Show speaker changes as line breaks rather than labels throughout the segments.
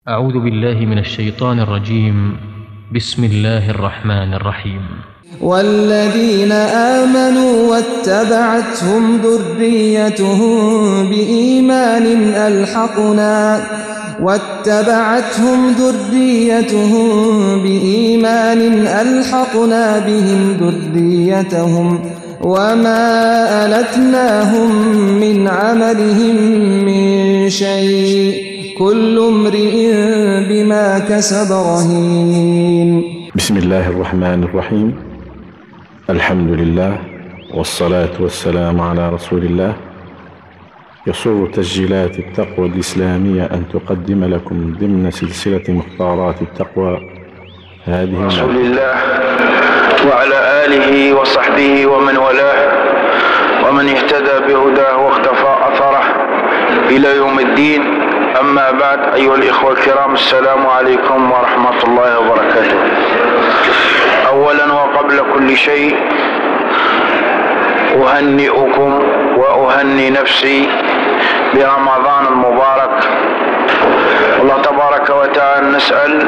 أعوذ بالله من الشيطان الرجيم. بسم الله الرحمن الرحيم.
والذين آمنوا واتبعتهم ذريتهم بإيمان ألحقنا بهم ذريتهم وما ألتناهم من عملهم من شيء كل امرئ بما كسب رهين.
بسم الله الرحمن الرحيم. الحمد لله والصلاة والسلام على رسول الله. يسر تسجيلات التقوى الإسلامية أن تقدم لكم ضمن سلسلة مختارات التقوى هذه
رسول الله وعلى آله وصحبه ومن والاه ومن اهتدى بهداه واختفى أثره إلى يوم الدين. أما بعد، أيها الإخوة الكرام، السلام عليكم ورحمة الله وبركاته. أولا وقبل كل شيء أهنئكم وأهني نفسي برمضان المبارك. الله تبارك وتعالى نسأل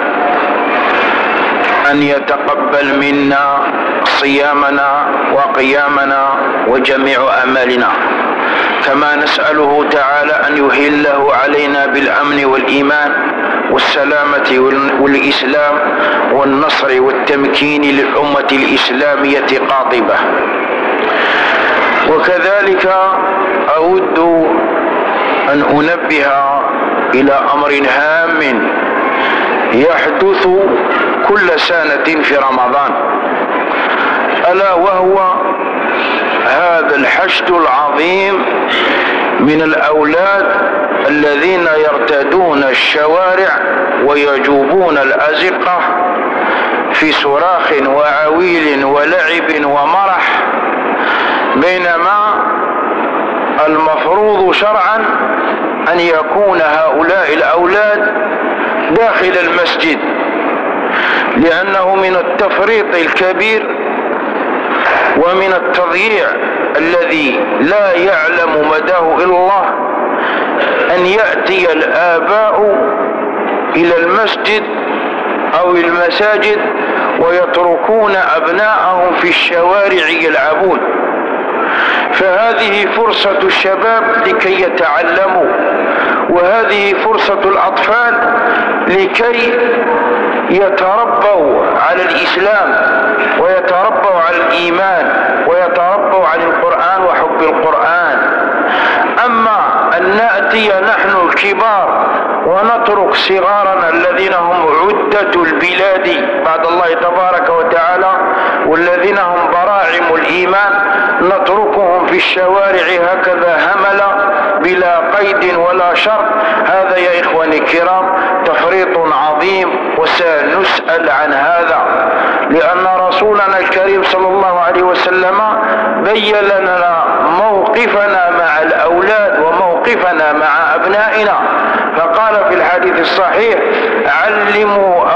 أن يتقبل منا صيامنا وقيامنا وجميع أعمالنا، كما نسأله تعالى أن يهله علينا بالأمن والإيمان والسلامة والإسلام والنصر والتمكين للأمة الإسلامية قاطبة. وكذلك أود أن أنبه إلى أمر هام يحدث كل سنة في رمضان، ألا وهو هذا الحشد العظيم من الأولاد الذين يرتادون الشوارع ويجوبون الأزقة في صراخ وعويل ولعب ومرح، بينما المفروض شرعا أن يكون هؤلاء الأولاد داخل المسجد، لأنه من التفريط الكبير ومن التضييع الذي لا يعلم مداه إلا الله أن يأتي الآباء إلى المسجد أو المساجد ويتركون أبناءهم في الشوارع يلعبون. فهذه فرصة الشباب لكي يتعلموا، وهذه فرصة الأطفال لكي يتربوا على الإسلام ويتربوا على الإيمان ويتربوا على القرآن وحب القرآن. أما أن نأتي نحن الكبار ونترك صغارنا الذين هم عدة البلاد بعد الله تبارك وتعالى والذين هم براعم الإيمان، نتركهم في الشوارع هكذا هملا بلا قيد ولا شرط، هذا يا إخواني الكرام تفريط عظيم، وسنسأل عن هذا، لأن رسولنا الكريم صلى الله عليه وسلم بين لنا موقفنا مع الأولاد وموقفنا مع أبنائنا، فقال في الحديث الصحيح: علموا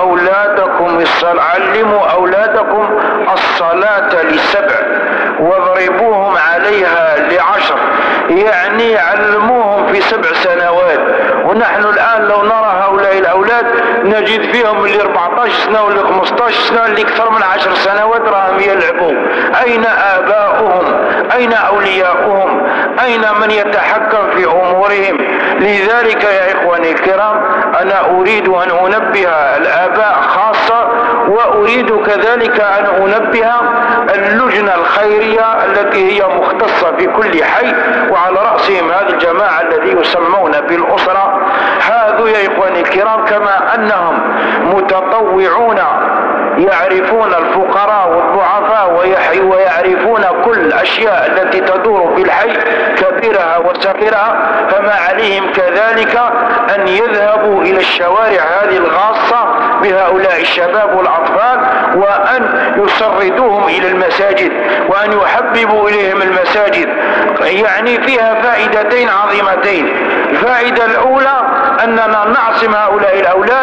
أولادكم الصلاة ل7 واضربوهم عليها ل10، يعني علموهم في 7 سنوات. ونحن الآن لو نرى هؤلاء الأولاد نجد فيهم اللي 14 سنة واللي 15 سنة اللي أكثر من 10 سنوات راهم يلعبوا. أين آباؤهم؟ أين أولياؤهم؟ أين من يتحكم في أمورهم؟ لذلك يا إخواني الكرام أنا أريد أن أنبه الآباء خاصة، وأريد كذلك أن أنبه اللجنة الخيرية التي هي مختصة في كل حي، وعلى رأسهم هذه الجماعة الذي يسمون بالأسرة. هذا يا إخواني الكرام كما أنهم متطوعون يعرفون الفقراء والضعفاء ويعرفون كل الأشياء التي تدور في الحي كبيرها وصغيرها، فما عليهم كذلك أن يذهبوا إلى الشوارع هذه الغاصة بهؤلاء الشباب والأطفال، وأن يسردوهم إلى المساجد وأن يحببوا إليهم المساجد. يعني فيها فائدتين عظيمتين. الفائدة الأولى أننا نعصم هؤلاء الأولاد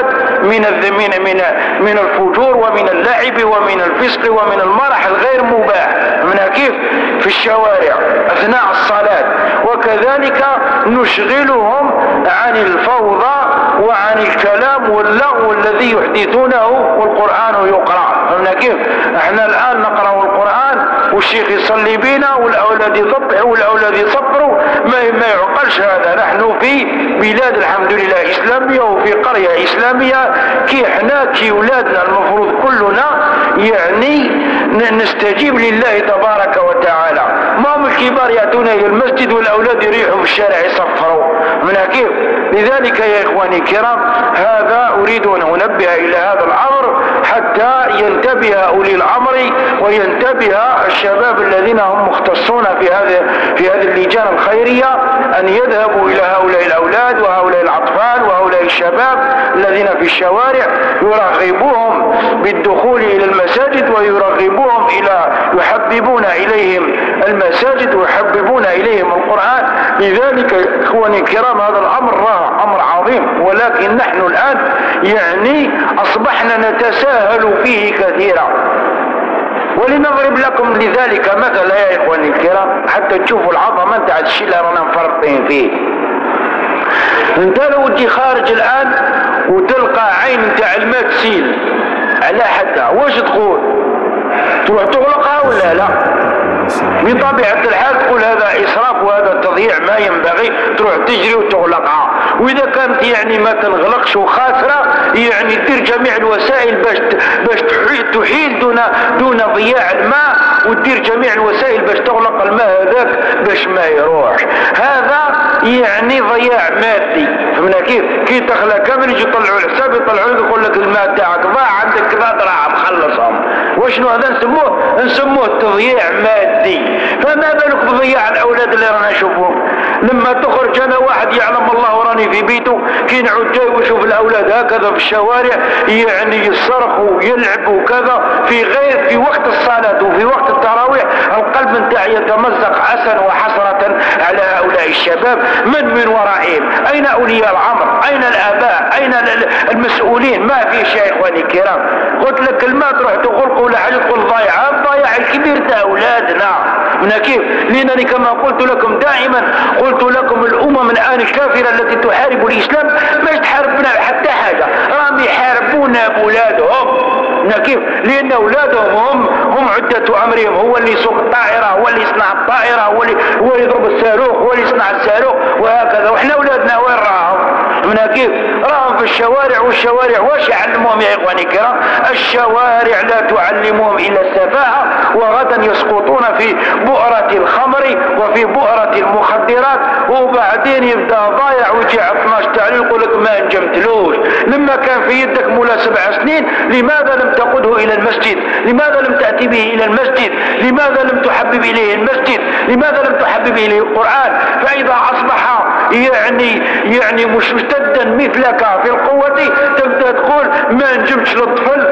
من الفجور ومن اللعب ومن الفسق ومن المرح الغير مباح، منها كيف في الشوارع أثناء الصلاة. وكذلك نشغلهم عن الفوضى وعن الكلام الكلام واللغو الذي يحدثونه والقرآن يقرأ. فهمنا كيف؟ احنا الآن نقرأ القرآن والشيخ يصلي بينا والأولاد يضبحوا والأولاد يصبروا، ما يعقلش هذا. نحن في بلاد الحمد لله إسلامية وفي قرية إسلامية، كي احنا كي ولادنا المفروض كلنا يعني نستجيب لله تبارك وتعالى. ما هم الكبار يأتون إلى المسجد والأولاد يريحوا في الشارع يصفروا منها كيف؟ لذلك يا إخواني الكرام هذا أريد أن أنبه إلى هذا الأمر حتى ينتبه أولي الأمر وينتبه الشباب الذين هم مختصون في هذه اللجان الخيرية أن يذهبوا إلى هؤلاء الأولاد وهؤلاء الأطفال وهؤلاء الشباب الذين في الشوارع، يرغبوهم بالدخول إلى المساجد ويرغبوهم يحببون إليهم المساجد ويحببون إليهم القرآن. لذلك إخواني الكرام هذا الأمر أمر عظيم، ولكن نحن الآن يعني أصبحنا نتساهل فيه كثيرا. ولنضرب لكم لذلك مثلا يا إخواني الكرام حتى تشوفوا العظمة نتاع الشيء اللي رانا مفرطين فيه. انت لو تجي خارج الآن وتلقى عين نتاع الماء تسيل على حدها، واش تقول؟ تروح تغلقها ولا لا؟ بطبيعة الحال تقول هذا إسراف وهذا تضييع ما ينبغي، تروح تجري وتغلقها. وإذا كانت يعني ما تنغلقش وخاسرة يعني دير جميع الوسائل باش تحيل دون ضياع الماء، وتدير جميع الوسائل باش تغلق الماء هذاك باش ما يروحش. هذا يعني ضياع مادي. فهمنا كيف؟ كي تخلى كامل يجي يطلعوا الحساب يطلعوا لك يقول لك الماء تاعك ضاع عندك كذا دراهم خلصهم. وشنو هذا نسموه تضييع مادي. فما بالك بضياع الاولاد اللي رانا نشوفهم. لما تخرج انا واحد يعلم الله وراني في بيته كي نعود جاي وشوف الاولاد هكذا في الشوارع يعني يصرخوا ويلعبوا كذا في وقت الصلاه وفي وقت التراويح، القلب نتاعي يتمزق حسن وحسره على هؤلاء الشباب. من ورائهم؟ اين اولياء الامر؟ اين الاباء؟ اين المسؤولين؟ ما في شيء يا اخواني الكرام. قلت لك الماء تروح تغلق ولا حاجه تقول ضايع الكبير تاع اولادنا. من كيف؟ لانني كما قلت لكم دائما قلت لكم الامم الان الكافره التي تحارب الاسلام مش تحاربنا حتى حاجه، راهم يحاربونا باولادهم. كيف؟ لان اولادهم هم عده امرهم، هو اللي يسوق الطائره، هو اللي يصنع الطائره، هو اللي يضرب الصاروخ، هو اللي يصنع الصاروخ وهكذا. وإحنا اولادنا وين راهم؟ من كيف؟ راهم في الشوارع، والشوارع واش يعلموهم يا اخواني الكرام؟ الشوارع لا تعلمهم الا السفاهه، وغدا يسقطون في بؤره الخمر وفي بؤره المخدرات، وبعدين يبدا ضايع ويجي 12 تعليل يقول لك ما نجمتلوش. لما كان في يدك مولا 7 سنين لماذا لم تقوده الى المسجد؟ لماذا لم تأتي به الى المسجد؟ لماذا لم تحبب اليه المسجد؟ لماذا لم تحبب اليه القرآن؟ فاذا اصبح يعني مشتدا مثلك في القوة تبدأ تقول ما نجمتش للطفل،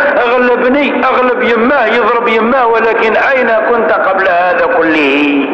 اغلب يماه يضرب يماه، ولكن اين كنت قبل هذا كله؟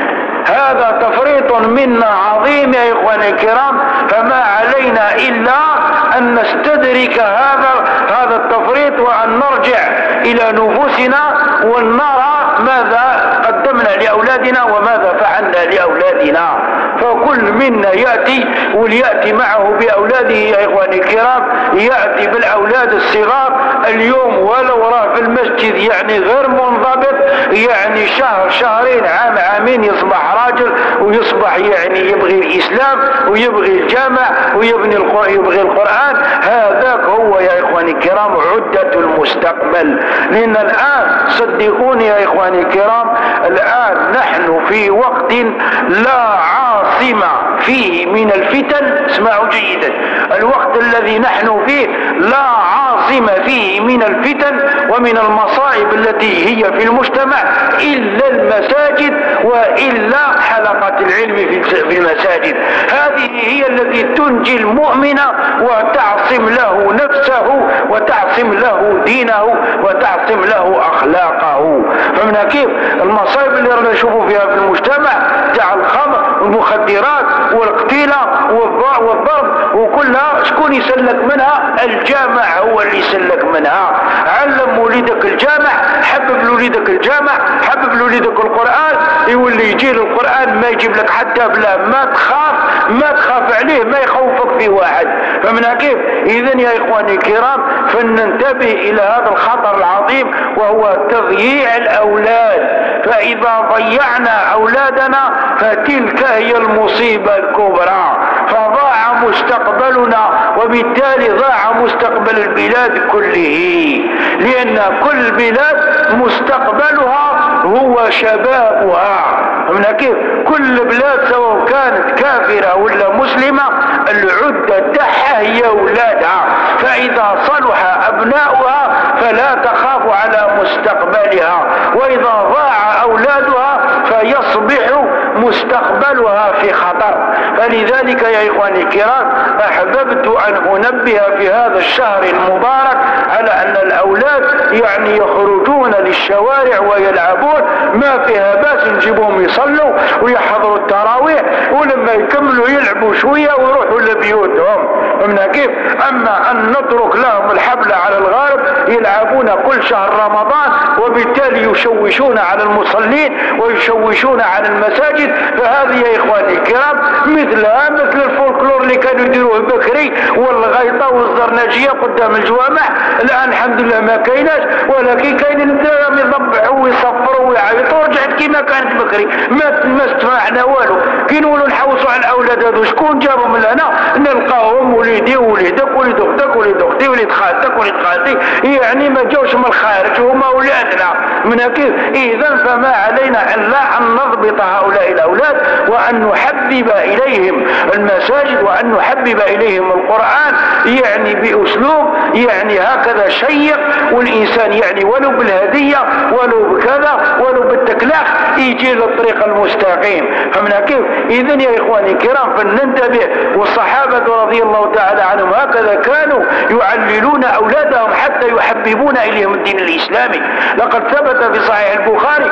هذا تفريط منا عظيم يا إخواني الكرام. فما علينا إلا أن نستدرك هذا التفريط وأن نرجع إلى نفوسنا ونرى ماذا قدمنا لأولادنا وماذا فعلنا لأولادنا. فكل منا يأتي وليأتي معه بأولاده يا إخواني الكرام، يأتي بالأولاد الصغار اليوم ولو راه في المسجد يعني غير منضبط، يعني شهر شهرين عام عامين يصبح راجل ويصبح يعني يبغي الإسلام ويبغي الجامع ويبغي القرآن. هذاك هو يا إخواني الكرام عدة المستقبل. لأن الآن صدقوني يا إخواني الكرام الآن نحن في وقت لا عاصمة فيه من الفتن. اسمعوا جيدا، الوقت الذي نحن فيه لا عاصمة فيه من الفتن ومن المصائب التي هي في المجتمع إلا المساجد وإلا حلقة العلم في المساجد. هذه هي التي تنجي المؤمن وتعصم له نفسه وتعصم له دينه وتعصم له أخلاقه. فمن كيف المصائب اللي رانا نشوفوا فيها في المجتمع تاع الخمر والمخدرات والقتيلة والضرب وكلها شكون يسلك منها؟ الجامع هو اللي يسلك منها. علم وليدك الجامع، حبب له لوليدك الجامع، حبب لوليدك القرآن، يولي يجي القرآن ما يجيب لك حتى بلا ما تخاف عليه، ما يخوفك فيه واحد. فمن كيف؟ إذن يا إخواني الكرام فلننتبه إلى هذا الخطر العظيم وهو تضييع الأولاد. فإذا ضيعنا أولادنا فتلك هي المصيبة الكبرى، فضاع مستقبلنا وبالتالي ضاع مستقبل البلاد كله، لأن كل بلاد مستقبلها هو شبابها. من كيف؟ كل بلاد سواء كانت كافرة ولا مسلمة العدة تاعها هي أولادها، فإذا صلح أبناؤها فلا تخاف على مستقبلها، وإذا ضاع أولادها فيصبح مستقبلها في خطر. فلذلك يا إخواني الكرام أحببت أن أنبه في هذا الشهر المبارك على أن الأولاد يعني يخرجون للشوارع ويلعبون، ما فيها باس نجيبهم يصلوا ويحضروا التراويح، ولما يكملوا يلعبوا شوية ويروحوا لبيوتهم. فهمنا كيف؟ أما أن نترك لهم الحبل على الغارب يلعبون كل شهر رمضان وبالتالي يشوشون على المصلين ويشوشون على المساجد، فهذه يا إخواني الكرام مثلها مثل الفولكلور اللي كانوا يديروه بكري والغيطة والزرناجية قدام الجوامع. الآن الحمد لله ما كايناش، ولكن كاين الدرهم يضبعوا ويصفروا ويعيطوا، رجعت كما كانت بكري، ما استمعنا والو. كي نقولوا نحوصوا على الأولاد هذو شكون جابهم لهنا؟ نلقاهم وليدي ووليدك وليد أختك وليد أختي وليد خالتك وليد خالتي، يعني ما جاوش من الخارج، هما أولادنا. من كيف؟ إذن فما علينا إلا أن نضبط هؤلاء الأولاد وأن نحبب إليهم المساجد وأن نحبب إليهم القرآن، يعني بأسلوب يعني هكذا شيق، والإنسان يعني ولو بالهدية ولو بكذا ولو بالتكلاخ يجي للطريق المستقيم. فمن كيف؟ إذن يا إخواني الكرام فلننتبه. والصحابة رضي الله تعالى عنهم هكذا كانوا يعللون أولادهم حتى يحببون إليهم الدين الإسلامي. لقد ثبت في صحيح البخاري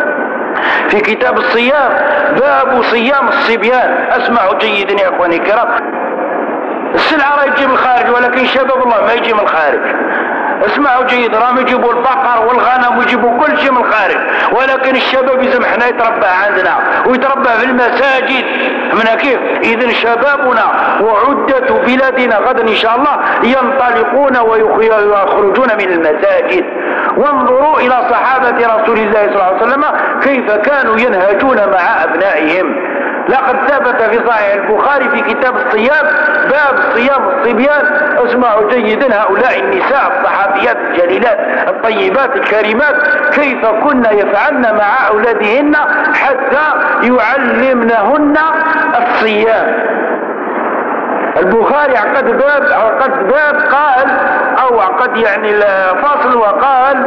في كتاب الصيام باب صيام الصبيان. اسمعوا جيدا يا اخواني الكرام، السلعه راه يجي من الخارج ولكن شباب الله ما يجي من الخارج. اسمعوا جيدا، راهم يجيبوا البقر والغنم ويجيبوا كل شيء من الخارج، ولكن الشباب لازم حنا يتربى عندنا ويتربى في المساجد. من كيف؟ اذن شبابنا وعدة بلادنا غدا ان شاء الله ينطلقون ويخرجون من المساجد. وانظروا الى صحابة رسول الله صلى الله عليه وسلم كيف كانوا ينهجون مع ابنائهم. لقد ثبت في صحيح البخاري في كتاب الصيام باب صيام الصبيان. اسمعوا جيدا هؤلاء النساء الصحابيات الجليلات الطيبات الكريمات كيف كنا يفعلن مع أولادهن حتى يعلمنهن الصيام. البخاري عقد باب قال أو عقد يعني الفصل وقال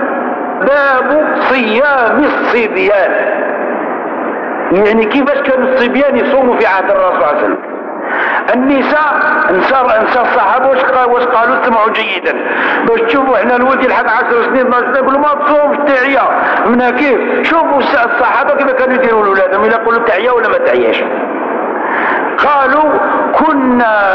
باب صيام الصبيان، يعني كيفاش كانوا الصبيان يصوموا في عهد الرسول صلى الله عليه وسلم. النساء الصحابه واش قالوا؟ اسمعوا جيدا باش تشوفوا احنا الولد يلحق 10 سنين 12 سنه يقولوا ما تصومش تعيا. من كيف؟ شوفوا الصحابه كيف كانوا يديروا لاولادهم، الا يقولوا تعيا ولا ما تعياش. قالوا كنا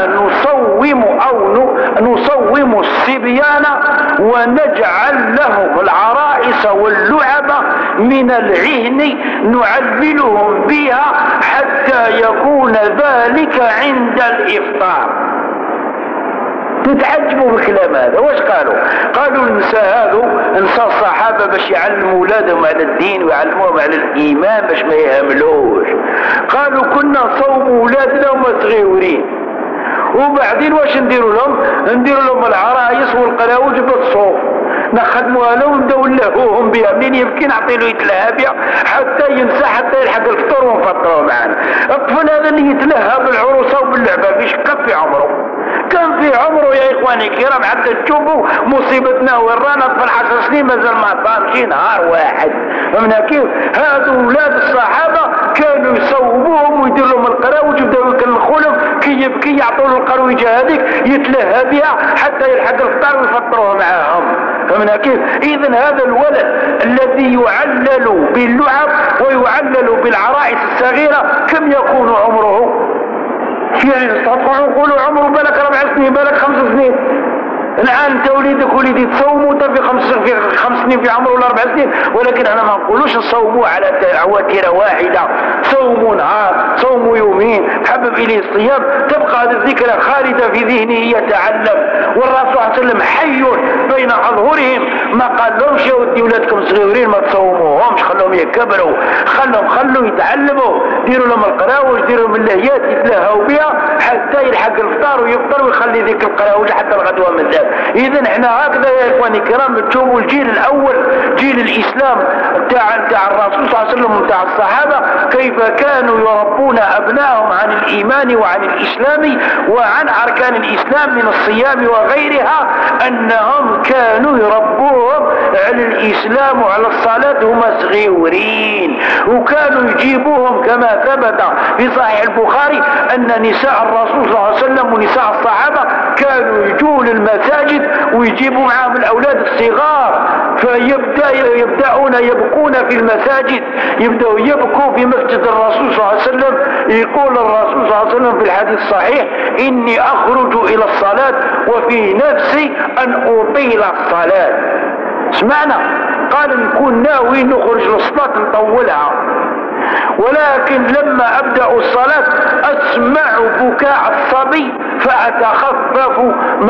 نصوم الصبيان ونجعل لهم العرائس واللعب من العهن نعللهم بها حتى يكون ذلك عند الإفطار. تتعجبوا بالكلام هذا. واش قالوا النساء نساء الصحابة باش يعلموا اولادهم على الدين ويعلموهم على الإيمان باش ما يهملوش. قالوا كنا نصوموا اولادنا وما صغيورين، وبعدين واش نديروا لهم العرايس والقلاوج بالصوف، نخدموها لهم ونبداو نلهوهم بها، منين يبكي نعطي له يتلهى بها حتى ينسى حتى يلحق الفطور ونفطروه معنا. الطفل هذا اللي يتلهى بالعروسه وباللعبه فيش كان في عمره يا اخواني الكرام حتى تشوفوا مصيبتنا وين رانا. طفل 10 سنين مازال ما صامش نهار واحد. فهمنا كيف؟ هذو اولاد الصحابه كانوا يصوبوهم ويدير لهم القراوج ويبداو يكلخوا لهم كي يبكي يعطوا له القرويجه هذيك يتلهى بها حتى يلحق الفطار ويفطروه معاهم. فهمنا كيف؟ اذا هذا الولد الذي يعلل باللعب ويعلل بالعرائس الصغيره كم يكون عمره؟ يعني نستطيع نقولوا عمره بالك 4 سنين بالك 5 سنين. الآن انت وليدي تصوموا في 5 سنين في عمره ولا 4 سنين، ولكن انا ما نقولوش تصوموا على وتيره واحده، صوموا نهار، صوموا يومين، تحبب اليه الصيام، تبقى هذه الذكرى خالده في ذهنه يتعلم. والرسول صلى الله عليه وسلم حي بين اظهرهم، ما قال لهمش يا ودي ولادكم صغيرين ما تصوموهمش، خلوهم يكبروا، خلوا يتعلموا، ديروا لهم القراوج، ديروا لهم اللهيات يتلهوا بها حتى يلحق الفطار ويفطر ويخلي ذيك القراوج حتى الغدوه من ذاك. اذا احنا هكذا يا اخواني الكرام تشوفوا الجيل الاول، جيل الاسلام تاع الرسول صلى الله عليه وسلم وتاع الصحابه، كيف كانوا يربون ابنائهم عن الايمان وعن الاسلام وعن اركان الاسلام من الصيام وغيرها، انهم كانوا يربوهم على الاسلام وعلى الصلاه هم صغيرين، وكانوا يجيبوهم كما ثبت في صحيح البخاري ان نساء الرسول صلى الله عليه وسلم ونساء الصحابه كانوا يجوا للمساجد ويجيبوا معهم الاولاد الصغار، فيبدأون يبكون في المساجد، يبدأوا يبكوا في مسجد الرسول صلى الله عليه وسلم. يقول الرسول صلى الله عليه وسلم في الحديث الصحيح: إني أخرج إلى الصلاة وفي نفسي أن أطيل الصلاة. سمعنا قال نكون ناوي نخرج للصلاة نطولها، ولكن لما أبدأ الصلاة أسمع بكاء الصبي فأتخفف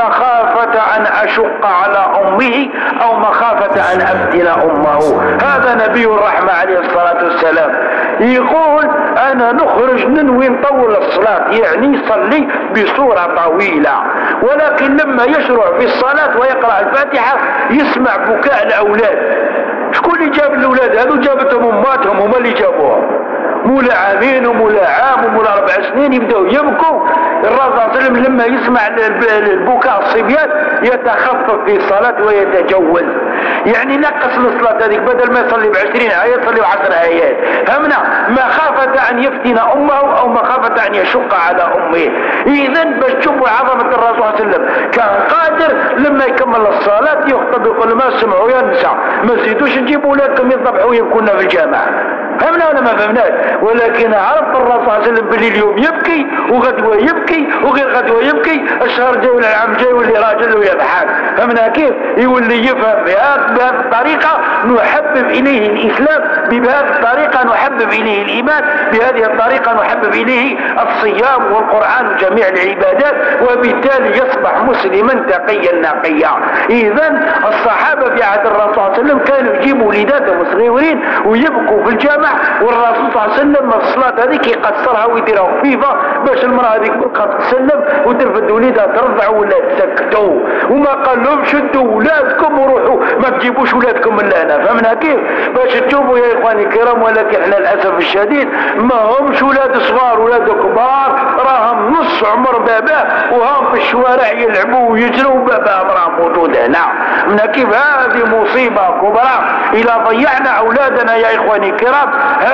مخافة أن أشق على أمه أو مخافة أن أفتن أمه. هذا نبي الرحمة عليه الصلاة والسلام يقول أنا نخرج ننوي نطول الصلاة، يعني يصلي بصورة طويلة، ولكن لما يشرع في الصلاة ويقرأ الفاتحة يسمع بكاء الأولاد. شكون اللي جاب الأولاد هذو؟ جابتهم أماتهم، هما اللي جابوهم، مولا عامين ومولا عام ومولا 4 سنين يبدأوا يبكوا. الرسول صلى الله عليه وسلم لما يسمع البكاء الصبيان يتخفف في الصلاة ويتجول، يعني نقص الصلاة هذيك، بدل ما يصلي ب20 آية يصلي ب10 آيات، فهمنا؟ مخافة أن يفتن أمه أو مخافة أن يشق على أمه. إذا باش تشوفوا عظمة الرسول صلى الله عليه وسلم كان قادر لما يكمل الصلاة يخطب يقول ما سمعوا يا نساء ما زيدوش نجيبوا ولادكم يذبحوا يبكون في الجامع. فهمنا ولا ما فهمناش؟ ولكن عرف الرسول صلى الله عليه وسلم باللي اليوم يبكي وغدوه يبكي وغير غدوه يبكي، الشهر جاي ولا العام جاي يولي راجل ويضحك. فهمنا كيف؟ يولي يفهم بهذه الطريقه نحبب اليه الاسلام، بهذه الطريقه نحبب اليه الايمان، بهذه الطريقه نحبب اليه الصيام والقران وجميع العبادات، وبالتالي يصبح مسلما تقيا نقيا. اذا الصحابه في عهد الرسول صلى الله عليه وسلم كانوا يجيبوا وليداتهم صغيرين ويبكوا في الجامع، والرسول صلى الله عليه وسلم الصلاة هذيك يقصرها ويديرها خفيفة باش المرأة هذيك تبقى تسلم وترفد وليدها ترضع ولا تسكتوا، وما قال لهم شدوا ولادكم وروحوا ما تجيبوش ولادكم من هنا. فهمنا كيف؟ باش تشوفوا يا اخواني الكرام. ولكن احنا للاسف الشديد ما همش ولاد صغار، ولاد كبار راهم نص عمر باباه وهم في الشوارع يلعبوا ويجروا باباهم راه موجود هنا. فهمنا كيف؟ هذه مصيبة كبرى إذا ضيعنا أولادنا يا إخواني الكرام.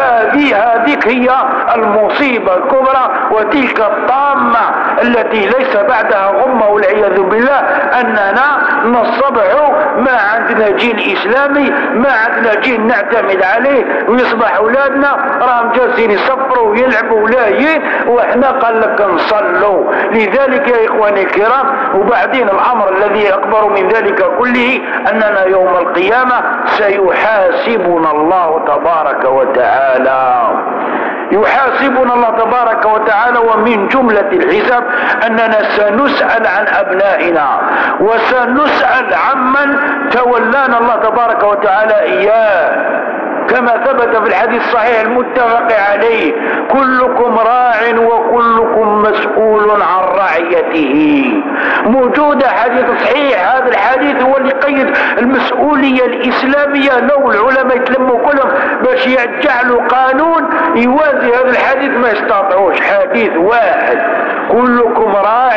هذيك هي المصيبة الكبرى وتلك الطامة التي ليس بعدها غمة والعياذ بالله، أننا نصبح ما عندنا جيل إسلامي، ما عندنا جيل نعتمد عليه، ويصبح أولادنا راهم جالسين يصفروا ويلعبوا ولاهيين وإحنا قال لك نصلوا. لذلك يا إخواني الكرام، وبعدين الأمر الذي أكبر من ذلك كله أننا يوم القيامة سيحاسبنا الله تبارك وتعالى، يحاسبنا الله تبارك وتعالى. ومن جملة الحساب أننا سنسأل عن أبنائنا وسنسأل عمن تولانا الله تبارك وتعالى إياه، كما ثبت في الحديث الصحيح المتفق عليه: كلكم راع وكلكم مسؤول عن رعيته. موجود حديث صحيح، هذا الحديث هو اللي قيد المسؤولية الإسلامية. لو العلماء يتلموا كلهم باش يجعلوا قانون يوازي هذا الحديث ما يستطيعوش. حديث واحد: كلكم راع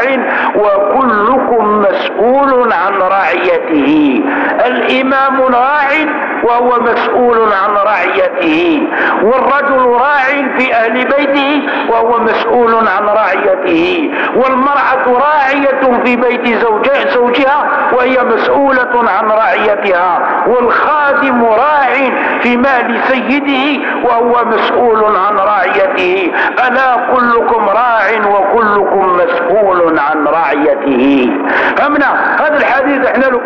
وكلكم مسؤول عن رعيته. الإمام راع وهو مسؤول عن رعيته، والرجل راع في أهل بيته وهو مسؤول عن رعيته، والمرأة راعية في بيت زوجها وهي مسؤولة عن رعيتها، والخادم راع في مال سيده وهو مسؤول عن رعيته. ألا كلكم راع وكلكم مسؤول عن رعيته. فهمنا هذا الحديث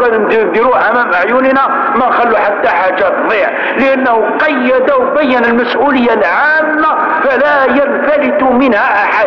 كان نديروه امام اعيننا ما نخلوا حتى حاجه تضيع، لانه قيد وبين المسؤوليه العامه فلا ينفلت منها احد.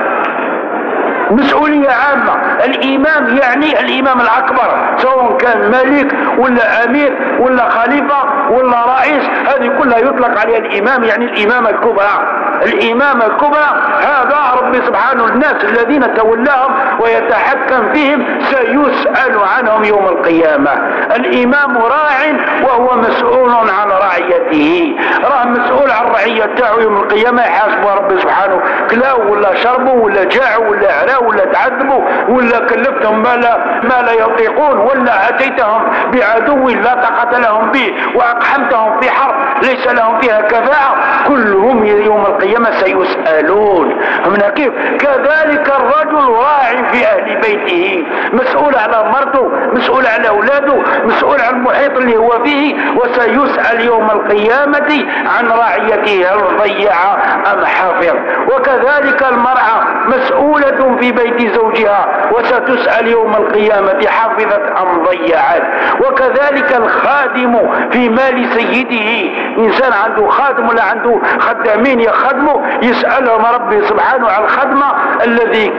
مسؤولية عامة. الإمام يعني الإمام الأكبر، سواء كان ملك ولا أمير ولا خليفة ولا رئيس، هذه كلها يطلق عليها الإمام، يعني الإمامة الكبرى. الإمامة الكبرى هذا ربي سبحانه الناس الذين تولاهم ويتحكم فيهم سيسأل عنهم يوم القيامة. الإمام راع وهو مسؤول عن رعيته، راه مسؤول عن رعية تاعو يوم القيامة، يحاسبه ربي سبحانه كلاو ولا شربوا ولا جاعوا ولا عراوا ولا تعذبوا ولا كلفتهم ما لا يطيقون ولا أتيتهم بعدو لا طاقة لهم به وأقحمتهم في حرب ليس لهم فيها كفاءة، كلهم يوم القيامة سيسألون. هنا كيف؟ كذلك الرجل راع في أهل بيته، مسؤول على مرته، مسؤول على أولاده، مسؤول عن المحيط اللي هو فيه، وسيسأل يوم القيامة عن رعيته هل ضيع أم حفظ. وكذلك المرأة مسؤولة في بيت زوجها وستسأل يوم القيامة حفظت أم ضيعت. وكذلك الخادم في مال سيده، إنسان عنده خادم ولا عنده خدامين يخدموا، يسألهم ربي سبحانه عن الخدمة الذي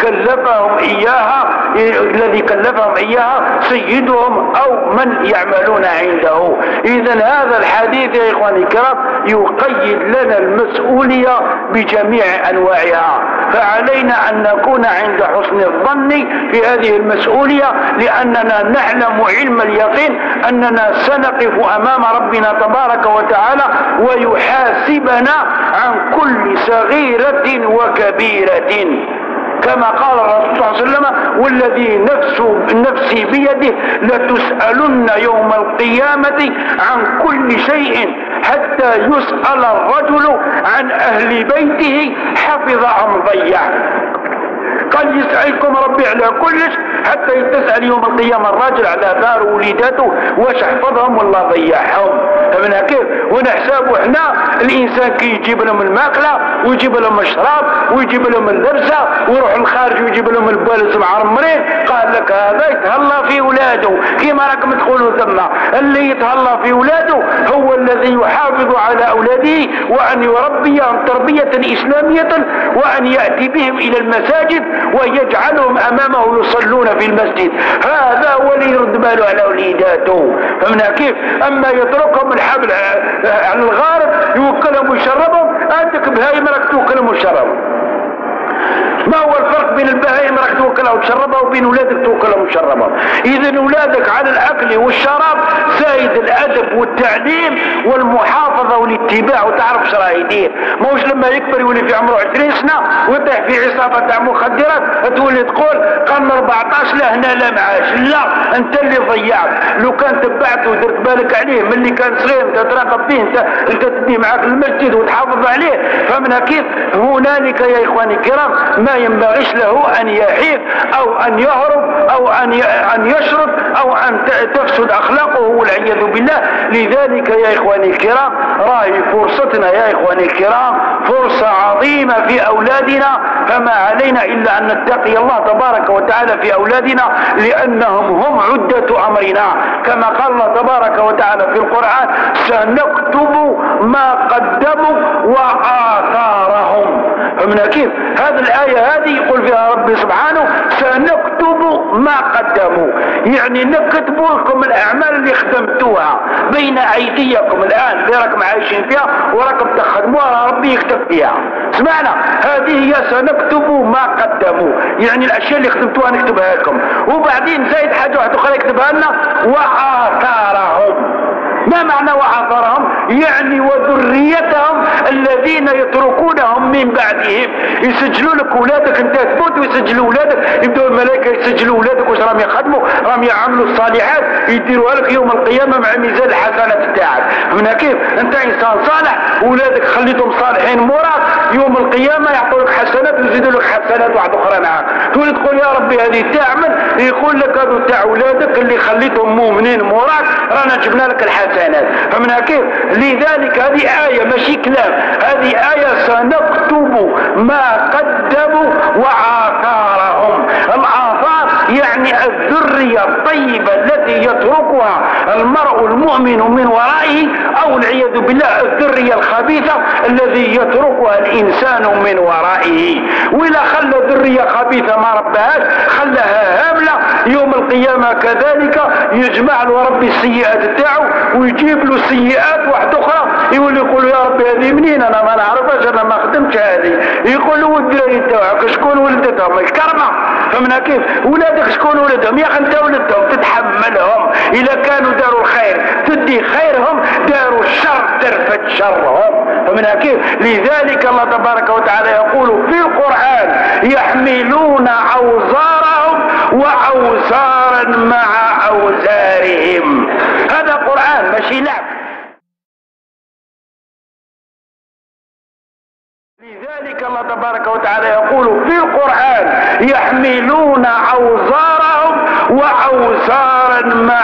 كلفهم إياها سيدهم أو من يعملون عنده. إذن هذا الحديث يا إخواني الكرام يقيد لنا المسؤولية بجميع أنواعها، فعلينا أن نكون عند حسن الظن في هذه المسؤولية، لأننا نعلم علم اليقين أننا سنقف أمام ربنا تبارك وتعالى ويحاسبنا عن كل صغيرة وكبيرة، كما قال الرسول صلى الله عليه وسلم والذي نفسي بيده لتسألن يوم القيامة عن كل شيء حتى يسأل الرجل عن أهل بيته حفظ أم ضيع. قال يسألكم ربي على كلش حتى يتسأل يوم القيامة الراجل على دار وليداته واش حفظهم ولا ضيعهم. فمن كيف ونحسابوا احنا الانسان كي يجيب لهم الماكله ويجيب لهم الشراب ويجيب لهم اللبسه ويروح الخارج ويجيب لهم البالز معرمرين، قال لك هذا يتهلا في اولاده كيما راكم تقولوا ثم. اللي يتهلا في اولاده هو الذي يحافظ على اولاده وان يربيهم تربيه اسلاميه وان ياتي بهم الى المساجد ويجعلهم امامه يصلون في المسجد. هذا هو اللي يرد باله على وليداته. فمن كيف؟ اما يتركهم الحبل على الغارب يوكلهم ويشربهم، عندك بهايم راك توكلهم وتشربهم. ما هو الفرق بين البهائم راك توكلها وتشربها وبين اولادك توكلها وتشربها؟ اذا اولادك على الاكل والشراب زايد الادب والتعليم والمحافظه والاتباع وتعرف اش راه يدير. ماهوش لما يكبر يولي في عمره 20 سنه ويطيح في عصابه تاع مخدرات تولي تقول قرن 14 لا هنا لا معاش. لا، انت اللي ضيعت. لو كان تبعته ودرت بالك عليه من اللي كان صغير انت تراقب فيه، انت تديه معاك المسجد وتحافظ عليه، فمن كيف هنالك يا اخواني الكرام ما ينبغيش له أن يحيف أو أن يهرب أو أن يشرب أو أن تفسد أخلاقه والعياذ بالله. لذلك يا إخواني الكرام راهي فرصتنا يا إخواني الكرام فرصة عظيمة في أولادنا، فما علينا إلا أن نتقي الله تبارك وتعالى في أولادنا لأنهم هم عدة أمرنا، كما قال الله تبارك وتعالى في القرآن سنكتب ما قدموا وآثارهم. فمن كيف هذه الآية هذه يقول فيها ربي سبحانه سنكتب ما قدموا، يعني نكتب لكم الأعمال اللي خدمتوها بين أيديكم الآن اللي راكم عايشين فيها وراكم تخدموها ربي يكتب فيها. سمعنا؟ هذه هي سنكتب ما قدموا، يعني الأشياء اللي خدمتوها نكتبها لكم، وبعدين زايد حاجة واحدة أخرى يكتبها لنا وآثارهم. ما معنى وآثارهم؟ يعني وذريتهم الذين يتركونهم من بعدهم. يسجلوا لك اولادك انت تموت ويسجلوا اولادك، يبداو الملائكه يسجلوا اولادك واش راهم يخدموا، راهم يعملوا الصالحات يديروها لك يوم القيامه مع ميزان الحسنات تاعك. من كيف انت انسان صالح اولادك خليتهم صالحين موراك يوم القيامه يعطوا لك حسنات ويزيدوا لك حسنات واحده اخرى معاك، تولي تقول يا ربي هذه تاع من؟ يقول لك هذو تاع اولادك اللي خليتهم مؤمنين موراك رانا جبنا لك الحسنات. فمن كيف؟ لذلك هذه آية ماشي كلام، هذه آية سنكتب ما قدموا وآثارهم. الآثار يعني الذرية الطيبة التي يتركها المرء المؤمن من ورائه، أو والعياذ بالله الذرية الخبيثة الذي يتركها الإنسان من ورائه. وإلا خلى ذرية خبيثة ما ربهاش، خلاها هاملة، يوم القيامة كذلك يجمع له ربي السيئات تاعو ويجيب له سيئات واحدة أخرى، يقول يا ربي هذه منين أنا ما نعرفهاش، أنا ما خدمتش هذه. يقول له والدراري تاعك شكون ولدتهم؟ الكرمة. فمنها كيف؟ ولادك شكون ولدهم؟ يا أخي أنت ولدهم تتحملهم، إذا كانوا داروا الخير تدي خيرهم، داروا الشر ترفد شرهم. فمنها كيف؟ لذلك الله تبارك وتعالى يقول في القرآن يحملون أوزارهم وأوزارا مع أوزارهم. هذا قرآن ماشي لعب. لذلك الله تبارك وتعالى يقول في القرآن يحملون أوزارهم وأوزارا مع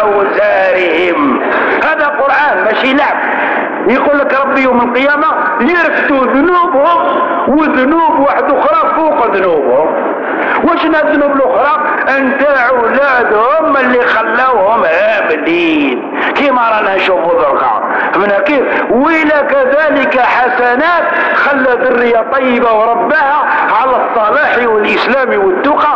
أوزارهم. هذا قرآن ماشي لعب. يقول لك ربي يوم القيامة يرفدوا ذنوبهم وذنوب واحد أخرى فوق ذنوبهم. وشنا الذنوب الأخرى؟ أنتاع أولادهم اللي خلاوهم هاملين كما رانا نشوفوا ذرقا. من كيف؟ وإلى كذلك حسنات خلى ذرية طيبة وربها على الصلاح والإسلام والتقى،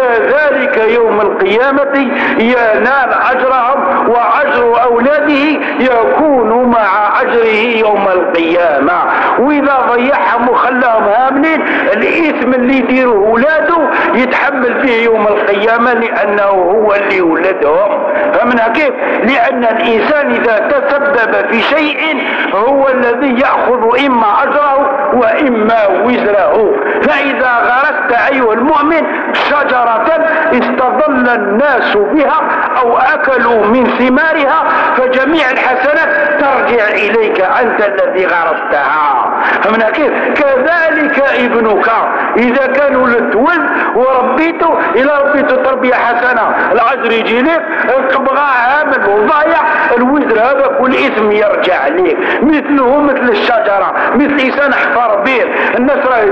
كذلك يوم القيامة ينال أجرهم وأجر أولاده يكون مع أجره يوم القيامة. وإذا ضيعهم وخلاهم هاملين، الإثم اللي يديره أولاده يتحمل فيه يوم القيامة لأنه هو اللي ولدهم. فمنها كيف؟ لأن الإنسان إذا تسبب في شيء هو الذي يأخذ إما أجره وإما وزره. فإذا غرست أيها المؤمن شجرة استظل الناس بها أو أكلوا من ثمارها، فجميع الحسنات ترجع إليك، أنت الذي غرستها. فمنها كيف؟ كذلك ابنك إذا كان ولد وربيته، إلى ربيته تربية حسنة الأجر يجي لك، بغى عامل وضايع الوزر هذا كل اسم يرجع لك. مثله مثل الشجرة، مثل إنسان حفر بير، الناس راهي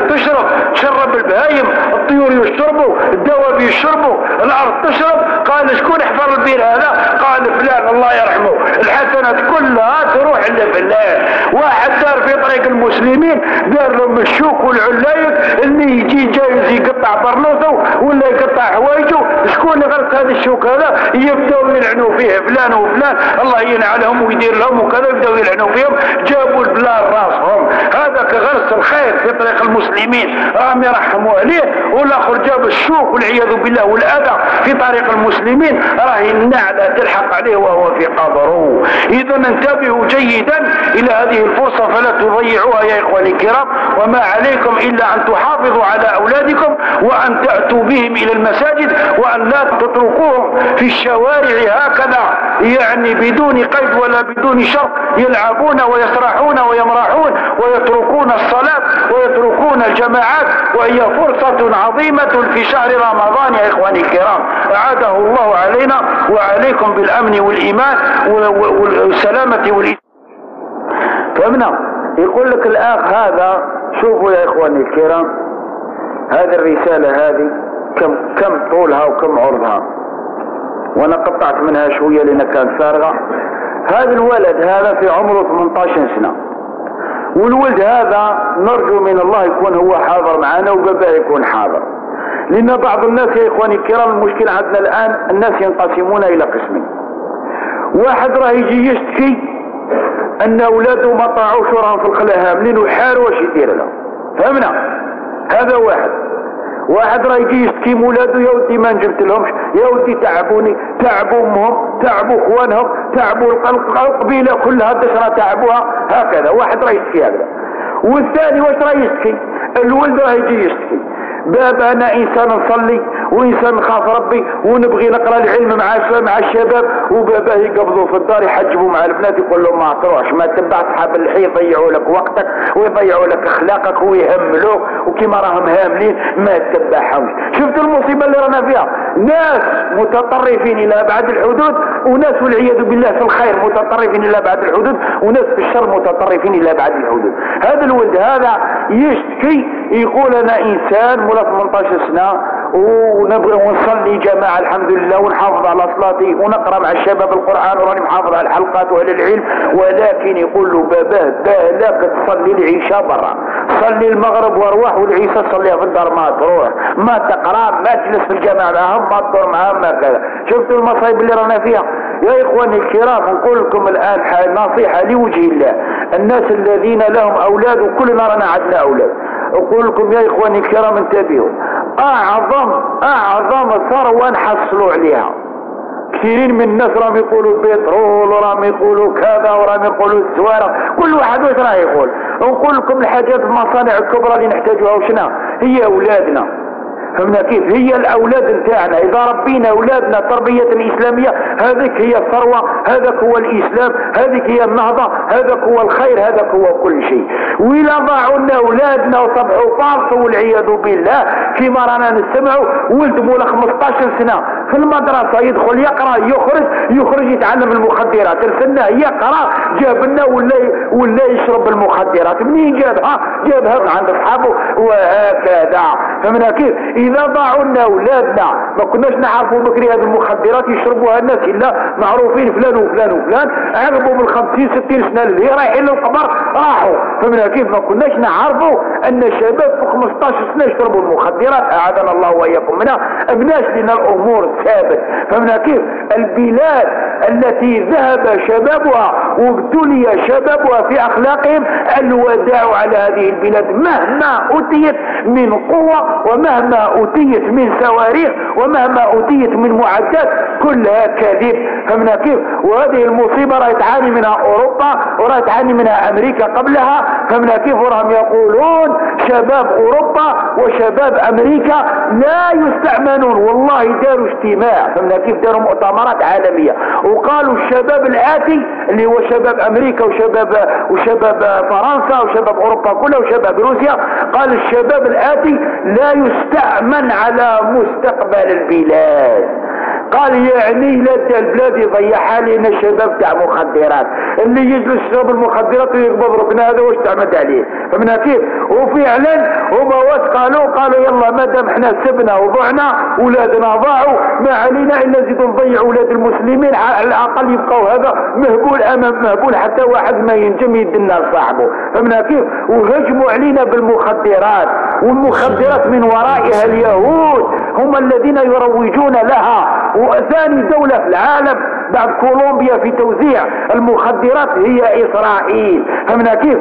تشرب البهايم، الطيور يشربوا، الدواب يشربوا، الأرض تشرب. قال شكون حفر البير هذا؟ قال فلان الله يرحمه. الحسنات كلها تروح لفلان. واحد دار في طريق المسلمين دار لهم الشوك والعلايق اللي يجي جايز يقطع برنوسه ولا يقطع حوايجه، شكون اللي غرس هذا الشوك هذا؟ يبداو يلعنوا فيه فلان وفلان الله ينعلهم ويدير لهم وكذا، يبداو يلعنوا فيهم، جابوا البلاد راسهم. هذاك غرس الخير في طريق المسلمين راهم يرحموا عليه، والاخر جاب الشوك والعياذ بالله والاذى في طريق المسلمين، راهي النعله تلحق عليه وهو في قبره. اذا انتبهوا جيدا الى هذه الفرصه فلا تضيعوها يا اخواني الكرام. وما عليكم الا ان تحافظوا على اولادكم وان تاتوا بهم الى المساجد، وان لا تتركوهم في الشوارع هكذا يعني بدون قيد ولا بدون شرط، يلعبون ويسرحون ويمرحون ويتركون الصلاة ويتركون الجماعات، وهي فرصة عظيمة في شهر رمضان يا إخواني الكرام. أعاده الله علينا وعليكم بالأمن والإيمان والسلامة والإسلام. فهمنا؟ يقول لك الأخ هذا، شوفوا يا إخواني الكرام، هذه الرسالة هذه كم طولها وكم عرضها، وانا قطعت منها شوية لانها كانت فارغة. هذا الولد هذا في عمره 18 سنة، والولد هذا نرجو من الله يكون هو حاضر معنا وباباه يكون حاضر، لان بعض الناس يا اخواني الكرام المشكلة عندنا الان الناس ينقسمون الى قسمين. واحد راه يجي يشتكي ان اولاده ما طاعوش وراهم في الخلا هاملين وحاروا واش يدير لهم. فهمنا؟ هذا واحد راه يجي يشتكي مولادو، يا ودي ما نجبت لهمش، يا ودي تعبوني، تعبوا امهم، تعبوا اخوانهم، تعبوا القبيله كلها الدشره تعبوها. هكذا واحد راه يشتكي هكذا. والثاني واش راه يشتكي؟ الولد راه يجي يشتكي بابا انا انسان نصلي وانسان نخاف ربي ونبغي نقرا العلم مع الشباب، وباباه يقبضوا في الدار يحجبوا مع البنات يقول لهم ما تروحش ما تبع اصحاب الحي يضيعوا لك وقتك ويضيعوا لك اخلاقك ويهملوك، وكما راهم هاملين ما تتبعهمش. شفت المصيبه اللي رانا فيها؟ ناس متطرفين الى ابعد الحدود، وناس والعياذ بالله في الخير متطرفين الى ابعد الحدود، وناس في الشر متطرفين الى ابعد الحدود. هذا الولد هذا يشتكي يقول انا انسان مولا 18 سنه ونبغي ونصلي جماعة الحمد لله ونحافظ على صلاتي ونقرأ مع الشباب القرآن وراني محافظ على الحلقات وعلى العلم، ولكن يقول له باباه بالك تصلي العشاء برا، صلي المغرب واروح والعشاء صليها في الدار ما تروح ما تقرأ ما تجلس في الجامعة معهم ما تدور معهم ما كذا. شفتوا المصايب اللي رانا فيها يا إخواني الكرام؟ نقول لكم الآن نصيحة لوجه الله، الناس الذين لهم أولاد وكلنا رانا عندنا أولاد، أقول لكم يا إخواني الكرام انتبهوا، أعظم ثروة نحصلوا عليها. كثيرين من الناس راهم يقولوا بترول وراهم يقولوا كذا وراهم يقولوا الزوارة، كل واحد واش راه يقول. نقول لكم الحاجات المصانع الكبرى اللي نحتاجوها وشنا هي أولادنا، فهمنا كيف؟ هي الأولاد نتاعنا، إذا ربينا أولادنا تربية الإسلامية هذيك هي الثروة، هذاك هو الإسلام، هذيك هي النهضة، هذاك هو الخير، هذاك هو كل شيء. وإلا ضاعوا لنا أولادنا وصبحوا فارسوا والعياذ بالله كما رانا نسمعوا، ولد مولا 15 سنة في المدرسة يدخل يقرأ يخرج يتعلم المخدرات، رسلناه يقرأ جاب لنا ولا يشرب المخدرات. منين جابها من عند أصحابه وهكذا، فهمنا كيف؟ إذا ضاعوا لنا أولادنا ما كناش نعرفوا بكري هذه المخدرات يشربوها الناس إلا معروفين فلان وفلان وفلان، عقبوا من 50-60 سنة اللي رايحين للقبر راحوا، فهمنا كيف؟ ما كناش نعرفوا أن شباب في 15 سنة يشربوا المخدرات، أعاذنا الله وإياكم منها. أبناش لنا الأمور ثابت، فهمنا كيف؟ البلاد التي ذهب شبابها وابتلي شبابها في أخلاقهم الوداع على هذه البلاد، مهما أتيت من قوة ومهما أتيت من صواريخ ومهما أتيت من معدات كلها كذب، فهمنا كيف؟ وهذه المصيبة راه تعاني منها أوروبا وراه تعاني منها أمريكا قبلها، فهمنا كيف؟ وراهم يقولون شباب أوروبا وشباب أمريكا لا يستأمنون، والله داروا اجتماع، فهمنا كيف؟ داروا مؤتمرات عالمية وقالوا الشباب الآتي اللي هو شباب أمريكا وشباب فرنسا وشباب أوروبا كلها وشباب روسيا، قال الشباب الآتي لا يستأمن على مستقبل البلاد. قال يعني لا البلاد يضيعها لنا الشباب تاع مخدرات، اللي يجلس يشرب المخدرات ويقبض ربنا هذا واش تعمد عليه، فهمنا كيف؟ وفعلا هما واش قالوا يلا مادام احنا سبنا وضعنا ولادنا ضاعوا ما علينا الا نزيدوا نضيع ولاد المسلمين، على الاقل يبقوا هذا مهبول امام مهبول حتى واحد ما ينجم يدنا لصاحبه، فهمنا كيف؟ وهجموا علينا بالمخدرات، والمخدرات من ورائها اليهود هم الذين يروجون لها، وثاني دولة في العالم بعد كولومبيا في توزيع المخدرات هي إسرائيل، فهمنا كيف؟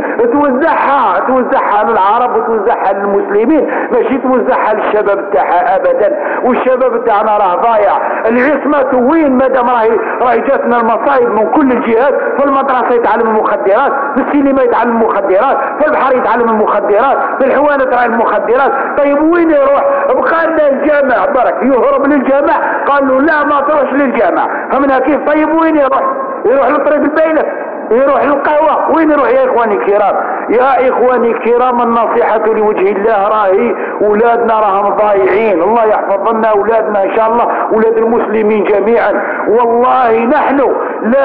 توزعها للعرب وتوزعها للمسلمين، ماشي توزعها للشباب تاعها أبدا، والشباب تاعنا راه ضايع. العصمة وين مادام راهي جاتنا المصايب من كل الجهات، في المدرسة يتعلم المخدرات، في السينما يتعلم المخدرات، في البحر يتعلم المخدرات، في الحوانت راهي المخدرات. طيب وين يروح؟ بقى لنا الجامع برك يهرب للجامع، قالوا لا ما تروحش للجامع، فهمنا كيف؟ طيب وين يروح للطريق البينة، يروح للقهوة، وين يروح يا إخواني الكرام؟ يا إخواني الكرام النصيحة لوجه الله راهي أولادنا راهم ضايعين، الله يحفظ لنا أولادنا إن شاء الله، أولاد المسلمين جميعا. والله نحن لا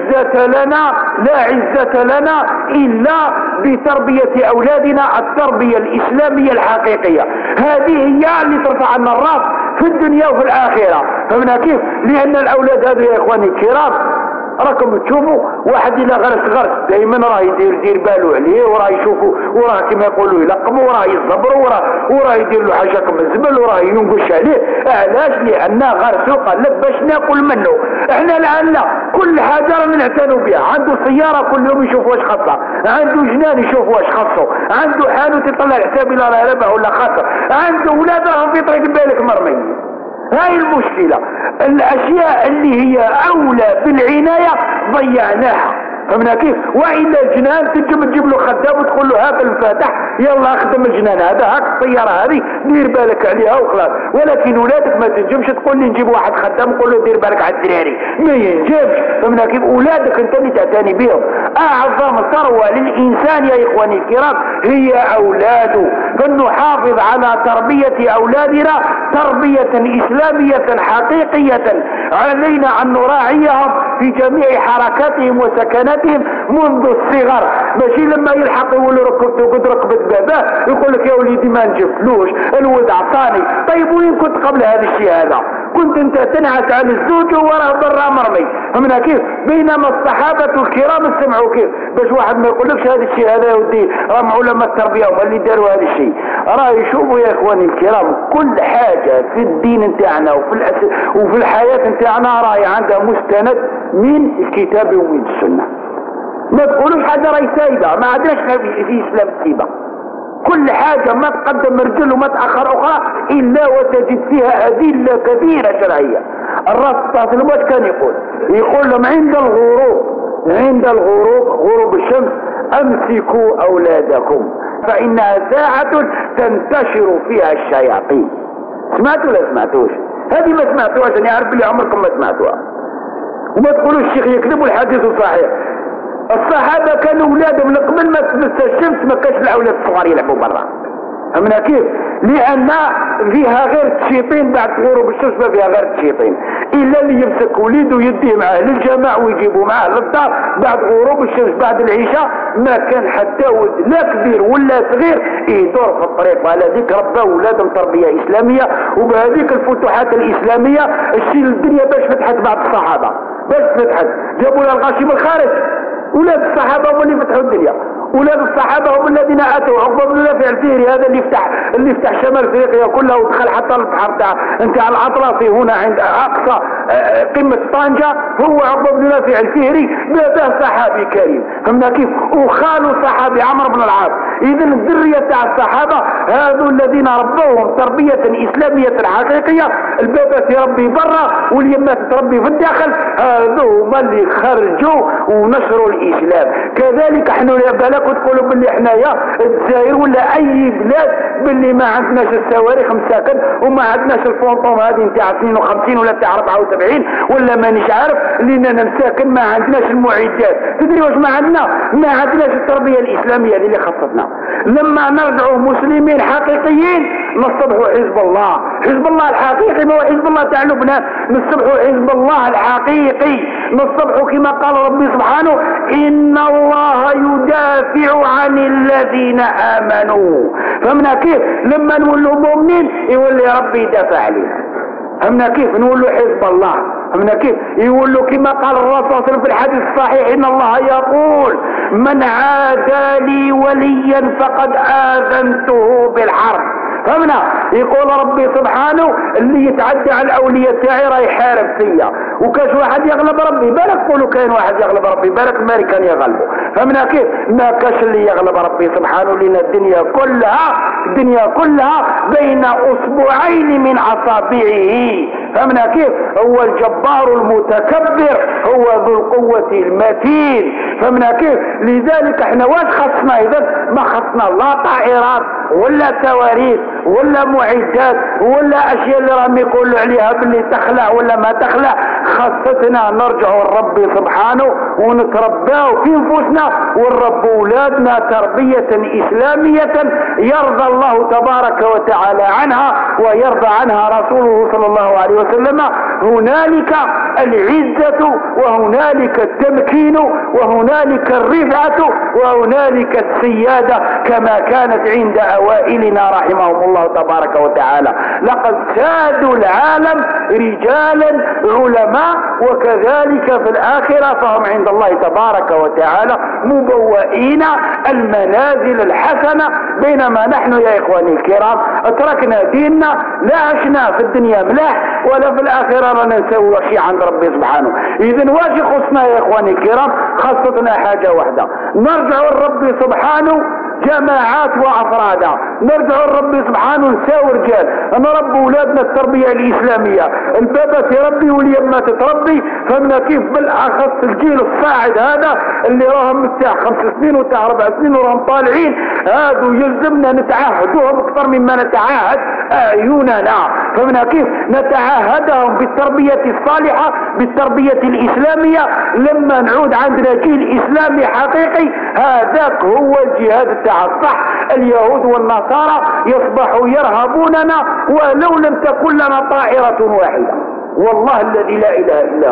عزة لنا إلا بتربية أولادنا التربية الإسلامية الحقيقية، هذه هي اللي ترفع لنا الراس في الدنيا وفي الآخرة، فهمنا كيف؟ لأن الأولاد هذا يا إخواني الكرام راكم تشوفوا واحد إلا غرس دائما راه يدير باله عليه، وراه يشوفوا، وراه كما يقولوا يلقموا، وراه يصبروا، وراه يدير له حاجه كم الزبل، وراه ينقش عليه. علاش؟ لأن غرس وقلب باش ناكل منه. احنا الآن لا، كل حاجه رانا نعتنوا بها، عنده سياره كل يوم يشوف واش خاصها، عنده جنان يشوف واش خاصه، عنده حانوت يطلع الحساب الى راه ربح ولا خسر، عنده ولاد راهم في طريق بالك مرمي. هاي المشكلة، الأشياء اللي هي أولى بالعناية ضيعناها، فهمنا كيف؟ وإلا الجنان تجيب له خدام وتقول له هذا المفاتح يلا اخدم الجنان هذا، هاك السيارة هذه دير بالك عليها وخلاص. ولكن ولادك ما تنجمش تقول لي نجيب واحد خدام وقول له دير بالك على الدراري، ما ينجمش، فهمنا كيف؟ ولادك انت اللي تعتني بهم. أعظم ثروة للإنسان يا إخواني الكرام هي أولاده، فلنحافظ على تربية أولادنا تربية إسلامية حقيقية، علينا أن نراعيهم في جميع حركاتهم وسكناتهم منذ الصغر. ماشي لما يلحق يقول له ركبت وقد ركبت باباه يقول لك يا وليدي ما نجفلوش الولد عطاني. طيب وين كنت قبل هذا الشيء هذا؟ كنت انت تنعس على الزوج وراه برا مرمي، فهمنا كيف؟ بينما الصحابة الكرام سمعوا كيف باش واحد ما يقولكش هذا الشيء هذا يا ودي راهم علماء التربية هما اللي داروا هذا الشيء. راه يشوفوا يا اخواني الكرام كل حاجة في الدين نتاعنا وفي الحياة نتاعنا راهي عندها مستند من الكتاب ومن السنة. ما تقولوش حاجة راهي سايبة، ما عندناش في اسلام سيبة. كل حاجة ما تقدم رجل وما تأخر أخرى إلا وتجد فيها أدلة كثيرة شرعية. الرسول صلى الله عليه وسلم واش كان يقول لهم عند الغروب غروب الشمس أمسكوا أولادكم فإنها ساعة تنتشر فيها الشياطين. سمعتوا ولا سمعتوش؟ هذه ما سمعتوهاش، أنا أعرف بلي عمركم ما سمعتوها. وما تقولوا الشيخ يكذب والحديث صحيح. الصحابة كانوا أولادهم قبل ما تمس الشمس ما كانش الأولاد الصغار يلعبوا برا. فهمنا كيف؟ لأن فيها غير الشيطين بعد غروب الشمس ما فيها غير الشيطين، إلا اللي يمسك وليده ويديه معاه للجماع ويجيبوا معاه للدار بعد غروب الشمس بعد العشاء ما كان حتى ولد لا كبير ولا صغير يدور في الطريق. وعلى ذيك ربى أولادهم تربية إسلامية، وبهذيك الفتوحات الإسلامية الشيء الدنيا باش فتحت بعد الصحابة، باش فتحت جابوا لها الغاشي من الخارج. ولاد الصحابة هم اللي فتحوا الدنيا، ولاد الصحابة هم الذين أتوا. عقبة بن نافع الفهري هذا اللي يفتح شمال افريقيا كلها ودخل حتى البحر نتاع الأطلسي هنا عند أقصى قمة طنجة، هو عقبة بن نافع الفهري باباه صحابي كريم. فهمنا كيف؟ وخالوا صحابي عمرو بن العاص. إذا الذرية تاع الصحابة هذو الذين ربوهم تربية إسلامية حقيقية، البابا تربي برا واليمات تربي في الداخل، هذو هما اللي خرجوا ونشروا الإسلام. كذلك احنا بالك تقولوا باللي حنايا الجزائر ولا اي بلاد باللي ما عندناش الصواريخ مساكن وما عندناش الفونطوم هذه نتاع 52 ولا نتاع 74 ولا مانيش عارف لاننا مساكن ما عندناش المعدات. تدري واش ما عندنا؟ ما عندناش التربيه الاسلاميه اللي خصتنا. لما نرجعوا مسلمين حقيقيين نصبحوا حزب الله، حزب الله الحقيقي ما هو حزب الله تاع لبنان، نصبحوا حزب الله الحقيقي، نصبحوا كما قال ربي سبحانه ان الله يدافع عن الذين آمنوا. فهمنا كيف؟ لما نقولوا مؤمنين يولي ربي يدافع علينا. فهمنا كيف؟ نقولوا حزب الله. فهمنا كيف؟ يقولوا كما قال الرسول صلى الله عليه وسلم في الحديث الصحيح ان الله يقول من عادى لي وليا فقد آذنته بالحرب. فهمنا؟ يقول ربي سبحانه اللي يتعدى على الاولياء تاعي راه يحارب فيا. وكاش واحد يغلب ربي بالك قولوا كاين واحد يغلب ربي بالك الامريكان يغلبوا. فهمنا كيف؟ ما كاش اللي يغلب ربي سبحانه لان الدنيا كلها بين اصبعين من اصابعه. فهمنا كيف؟ هو الجبار المتكبر، هو ذو القوة المتين. فهمنا كيف؟ لذلك احنا واش خصنا؟ اذا ما خصنا لا طائرات ولا تواريخ ولا معدات ولا اشياء اللي راهم يقولوا عليها باللي تخلع ولا ما تخلع. خاصتنا نرجعوا لربي سبحانه ونترباو في انفسنا ونربوا اولادنا تربية اسلامية يرضى الله تبارك وتعالى عنها ويرضى عنها رسوله صلى الله عليه وسلم. هنالك العزة وهنالك التمكين وهنالك الرفعة وهنالك السيادة كما كانت عند اوائلنا رحمهم الله تبارك وتعالى. لقد سادوا العالم رجالا علماء وكذلك في الآخرة فهم عند الله تبارك وتعالى مبوئين المنازل الحسنة. بينما نحن يا إخواني الكرام اتركنا ديننا لا عشنا في الدنيا ملاح ولا في الآخرة رانا نسوي شيء عند ربي سبحانه. إذن واش يخصنا يا إخواني الكرام؟ خاصتنا حاجة واحدة، نرجع لربي سبحانه جماعات وافرادا، نرجع لربي سبحانه نساوي رجال، نربي اولادنا التربيه الاسلاميه، البابا تربي واليمه تتربي. فهمنا كيف؟ بالاخص الجيل الصاعد هذا اللي راهم تاع 5 سنين وتاع 4 سنين وراهم طالعين، هذو يلزمنا نتعاهدوهم اكثر مما نتعاهد اعيننا. فهمنا كيف؟ نتعاهدهم بالتربيه الصالحه بالتربيه الاسلاميه. لما نعود عندنا جيل اسلامي حقيقي هذاك هو الجهاد تاع الصح. اليهود والنصارى يصبحوا يرهبوننا ولو لم تكن لنا طائرة واحدة، والله الذي لا اله الا هو.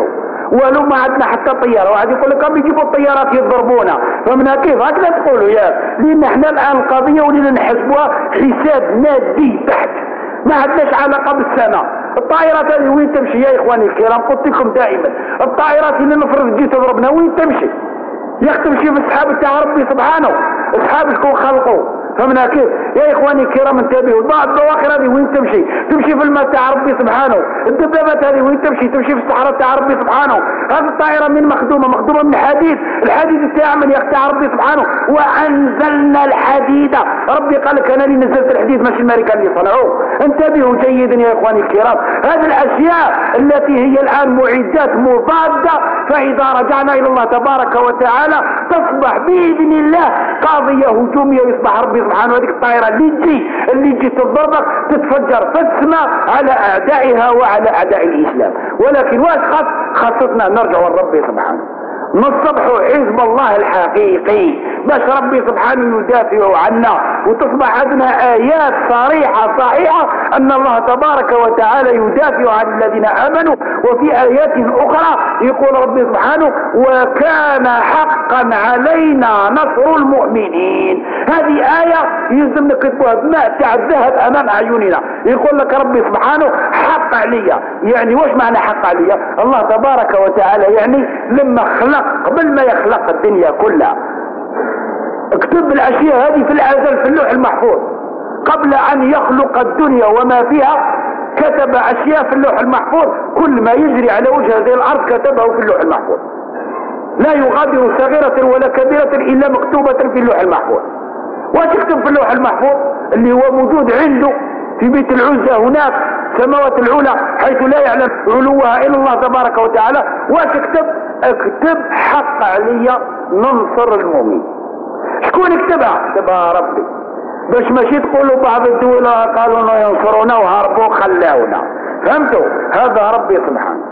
ولو ما عندنا حتى طياره، واحد يقول لك بيجيبوا الطيارات يضربونا، فمنها كيف هكذا تقولوا يا؟ لان احنا الان القضيه ولينا نحسبوها حساب مادي بحت، ما عندناش علاقه بالسماء. الطائرات هذه وين تمشي يا اخواني الكرام؟ قلت لكم دائما الطائرات اللي نفرض تجي تضربنا وين تمشي؟ يا اخي تمشي في السحاب تاع ربي سبحانه، السحاب شكون خلقه؟ فمنها كيف يا اخواني الكرام انتبهوا. بعض البواخر هذه وين تمشي؟ تمشي في الماء تاع ربي سبحانه. الدبابات هذه وين تمشي؟ تمشي في الصحراء تاع ربي سبحانه. هذه الطائره من مخدومه من حديد، الحديد تاع من تاع ربي سبحانه. وانزلنا الحديد، ربي قال لك انا اللي نزلت الحديد ماشي الامريكان اللي صنعوه. انتبهوا جيدا يا اخواني الكرام، هذه الاشياء التي هي الان معدات مضاده، فاذا رجعنا الى الله تبارك وتعالى تصبح باذن الله قضيه هجوميه، ويصبح ربي سبحانه هذيك الطائره اللي تجي تضربك تتفجر في السماء على اعدائها وعلى اعداء الاسلام. ولكن واش خاصتنا نرجع لربي سبحانه، نصبحوا حزب الله الحقيقي باش ربي سبحانه يدافع عنا، وتصبح عندنا آيات صريحة صحيحة أن الله تبارك وتعالى يدافع عن الذين آمنوا. وفي آيات أخرى يقول ربي سبحانه وكان حقا علينا نصر المؤمنين. هذه آية يلزم نكتبوها بماء تاع الذهب أمام أعيننا. يقول لك ربي سبحانه حق عليا، يعني واش معنى حق عليا؟ الله تبارك وتعالى يعني لما خلق قبل ما يخلق الدنيا كلها اكتب الاشياء هذه في الازل في اللوح المحفوظ، قبل ان يخلق الدنيا وما فيها كتب اشياء في اللوح المحفوظ، كل ما يجري على وجه هذه الارض كتبه في اللوح المحفوظ، لا يغادر صغيرة ولا كبيرة الا مكتوبة في اللوح المحفوظ. واش يكتب في اللوح المحفوظ اللي هو موجود عنده في بيت العزة هناك السماوات العلى حيث لا يعلم علوها الا الله تبارك وتعالى؟ واش اكتب حق عليا ننصر المؤمن. شكون كتبها ربي، باش ماشي تقولوا بعض الدول قالوا انه ينصرونا وهربوا خلاونا، فهمتوا؟ هذا ربي سبحانه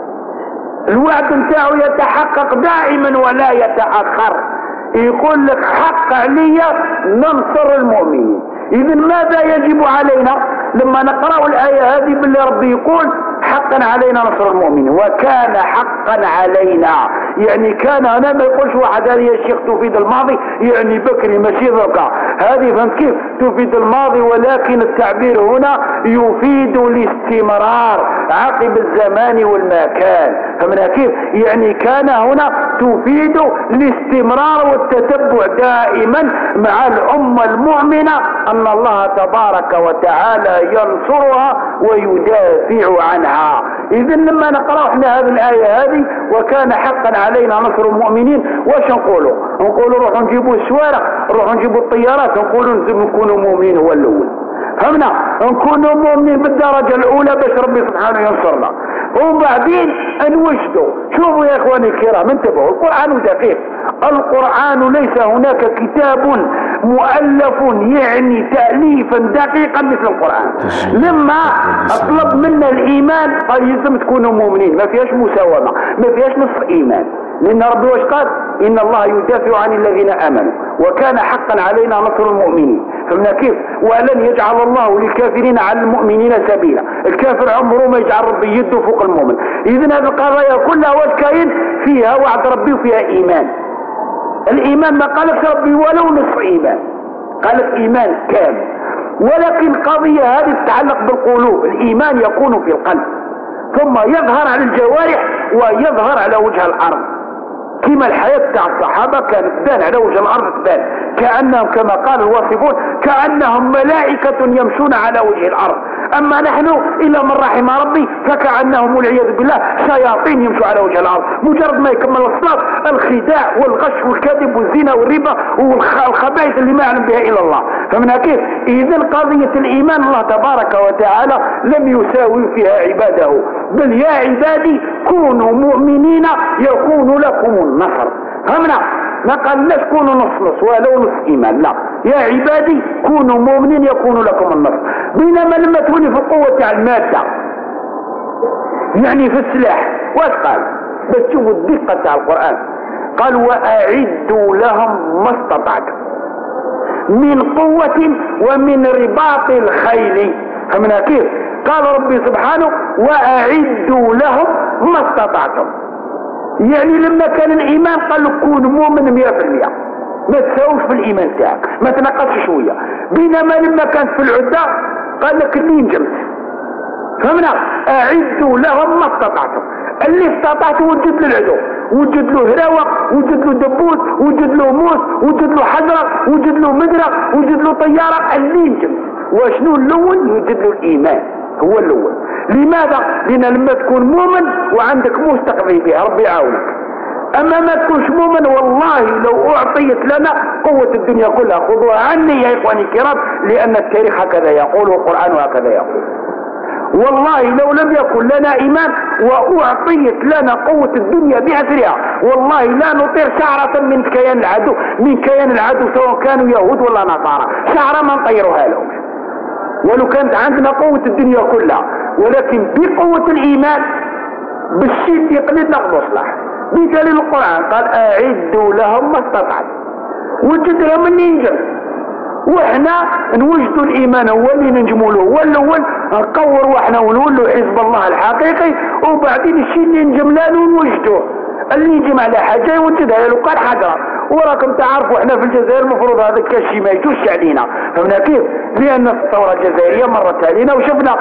الوعد نتاعو يتحقق دائما ولا يتأخر. يقول لك حق عليا ننصر المؤمنين. اذا ماذا يجب علينا لما نقرأ الآية هذه؟ باللي ربي يقول حقا علينا نصر المؤمنين، وكان حقا علينا، يعني كان هنا ما يقولش واحد هذه يا شيخ تفيد الماضي يعني بكري ماشي ذكا، هذه فهمت كيف تفيد الماضي، ولكن التعبير هنا يفيد الاستمرار عقب الزمان والمكان. فمن كيف يعني كان هنا تفيد الاستمرار والتتبع دائما مع الأمة المؤمنة أن الله تبارك وتعالى ينصرها ويدافع عنها. إذن لما نقرأ احنا هذه الآية هذه وكان حقا علينا نصر المؤمنين، واش نقولوا روحوا نجيبوا السوارق، روحوا نجيبوا الطيارات، نقولوا نكونوا مؤمنين هو الأول. فهمنا؟ نكونوا مؤمنين بالدرجة الأولى باش ربي سبحانه ينصرنا، وبعدين نوجدوا. شوفوا يا اخواني الكرام انتبهوا، القرآن دقيق، القرآن ليس هناك كتاب مؤلف يعني تأليفا دقيقا مثل القرآن. لما اطلب منا الايمان قال يلزم تكونوا مؤمنين، ما فيهاش مساومة، ما فيهاش نصف ايمان، لان ربي واش قال؟ ان الله يدافع عن الذين امنوا وكان حقا علينا نصر المؤمنين. فمن كيف؟ ولن يجعل الله للكافرين على المؤمنين سبيلا. الكافر عمره ما يجعل ربي يده فوق المؤمن. اذن هذه القضايا كلها واش كاين فيها وعد ربي وفيها ايمان. الايمان ما قالك ربي ولو نصف ايمان، قالك ايمان كامل. ولكن القضية هذه تتعلق بالقلوب، الايمان يكون في القلب ثم يظهر على الجوارح ويظهر على وجه الارض. كما الحياة تاع الصحابة كانت تبان على وجه الارض، تبان كأنهم كما قال الواصفون كأنهم ملائكة يمشون على وجه الارض. اما نحن الا من رحم ربي فكأنهم والعياذ بالله شياطين يمشوا على وجه الارض. مجرد ما يكمل الصلاة الخداع والغش والكذب والزنا والربا والخبائث اللي ما يعلم بها الا الله. فمن كيف؟ اذا قضية الايمان الله تبارك وتعالى لم يساوي فيها عباده، بل يا عبادي كونوا مؤمنين يكون لكم النصر. فهمنا؟ ما قالناش كونوا نص ولو نص ايمان، لا، يا عبادي كونوا مؤمنين يكون لكم النصر. بينما لما تولي في القوة تاع المادة يعني في السلاح واش قال؟ بس تشوفوا الدقة تاع القرآن، قال واعدوا لهم ما استطعتم من قوة ومن رباط الخيل. فمنها كيف؟ قال ربي سبحانه واعدوا لهم ما استطعتم. يعني لما كان الايمان قال له كون مؤمن 100%، ما تساويش في الايمان تاعك، ما تنقصش شويه. بينما لما كانت في العده قال لك اللي نجمت، فهمنا؟ اعدوا لهم ما استطعتم، اللي استطعت وجد له العدو، وجد له هراوه، وجد له دبوس، وجد له موس، وجد له حجره، وجد له مدره، وجد له طياره، اللي نجمت. وشنو الاول؟ يوجد له الايمان، هو الاول. لماذا؟ لان لما تكون مؤمن وعندك موس تقضي بها ربي يعاونك. اما ما تكونش مؤمن والله لو اعطيت لنا قوة الدنيا كلها خذوها عني يا اخواني الكرام، لان التاريخ هكذا يقول والقرآن هكذا يقول. والله لو لم يكن لنا ايمان واعطيت لنا قوة الدنيا بأسرها والله لا نطير شعرة من كيان العدو سواء كانوا يهود ولا نصارى، شعرة ما نطيرها لهم ولو كانت عندنا قوة الدنيا كلها. ولكن بقوة الايمان بالشيء اللي قليل ناخذ صلاح بدليل القرآن قال اعدوا لهم ما استطعت، وجد لهم اللي ينجم. واحنا نوجدوا الايمان هو اللي ننجموا له، هو الاول نقور واحنا ونولوا حزب الله الحقيقي، وبعدين الشيء اللي نجم له نوجدوه. اللي يجمع على حاجه يوجدها له قال حجره. وراكم تعرفوا احنا في الجزائر المفروض هذا الشيء ما يجوش علينا، فهمنا كيف؟ لان الثوره الجزائريه مرت علينا وشفنا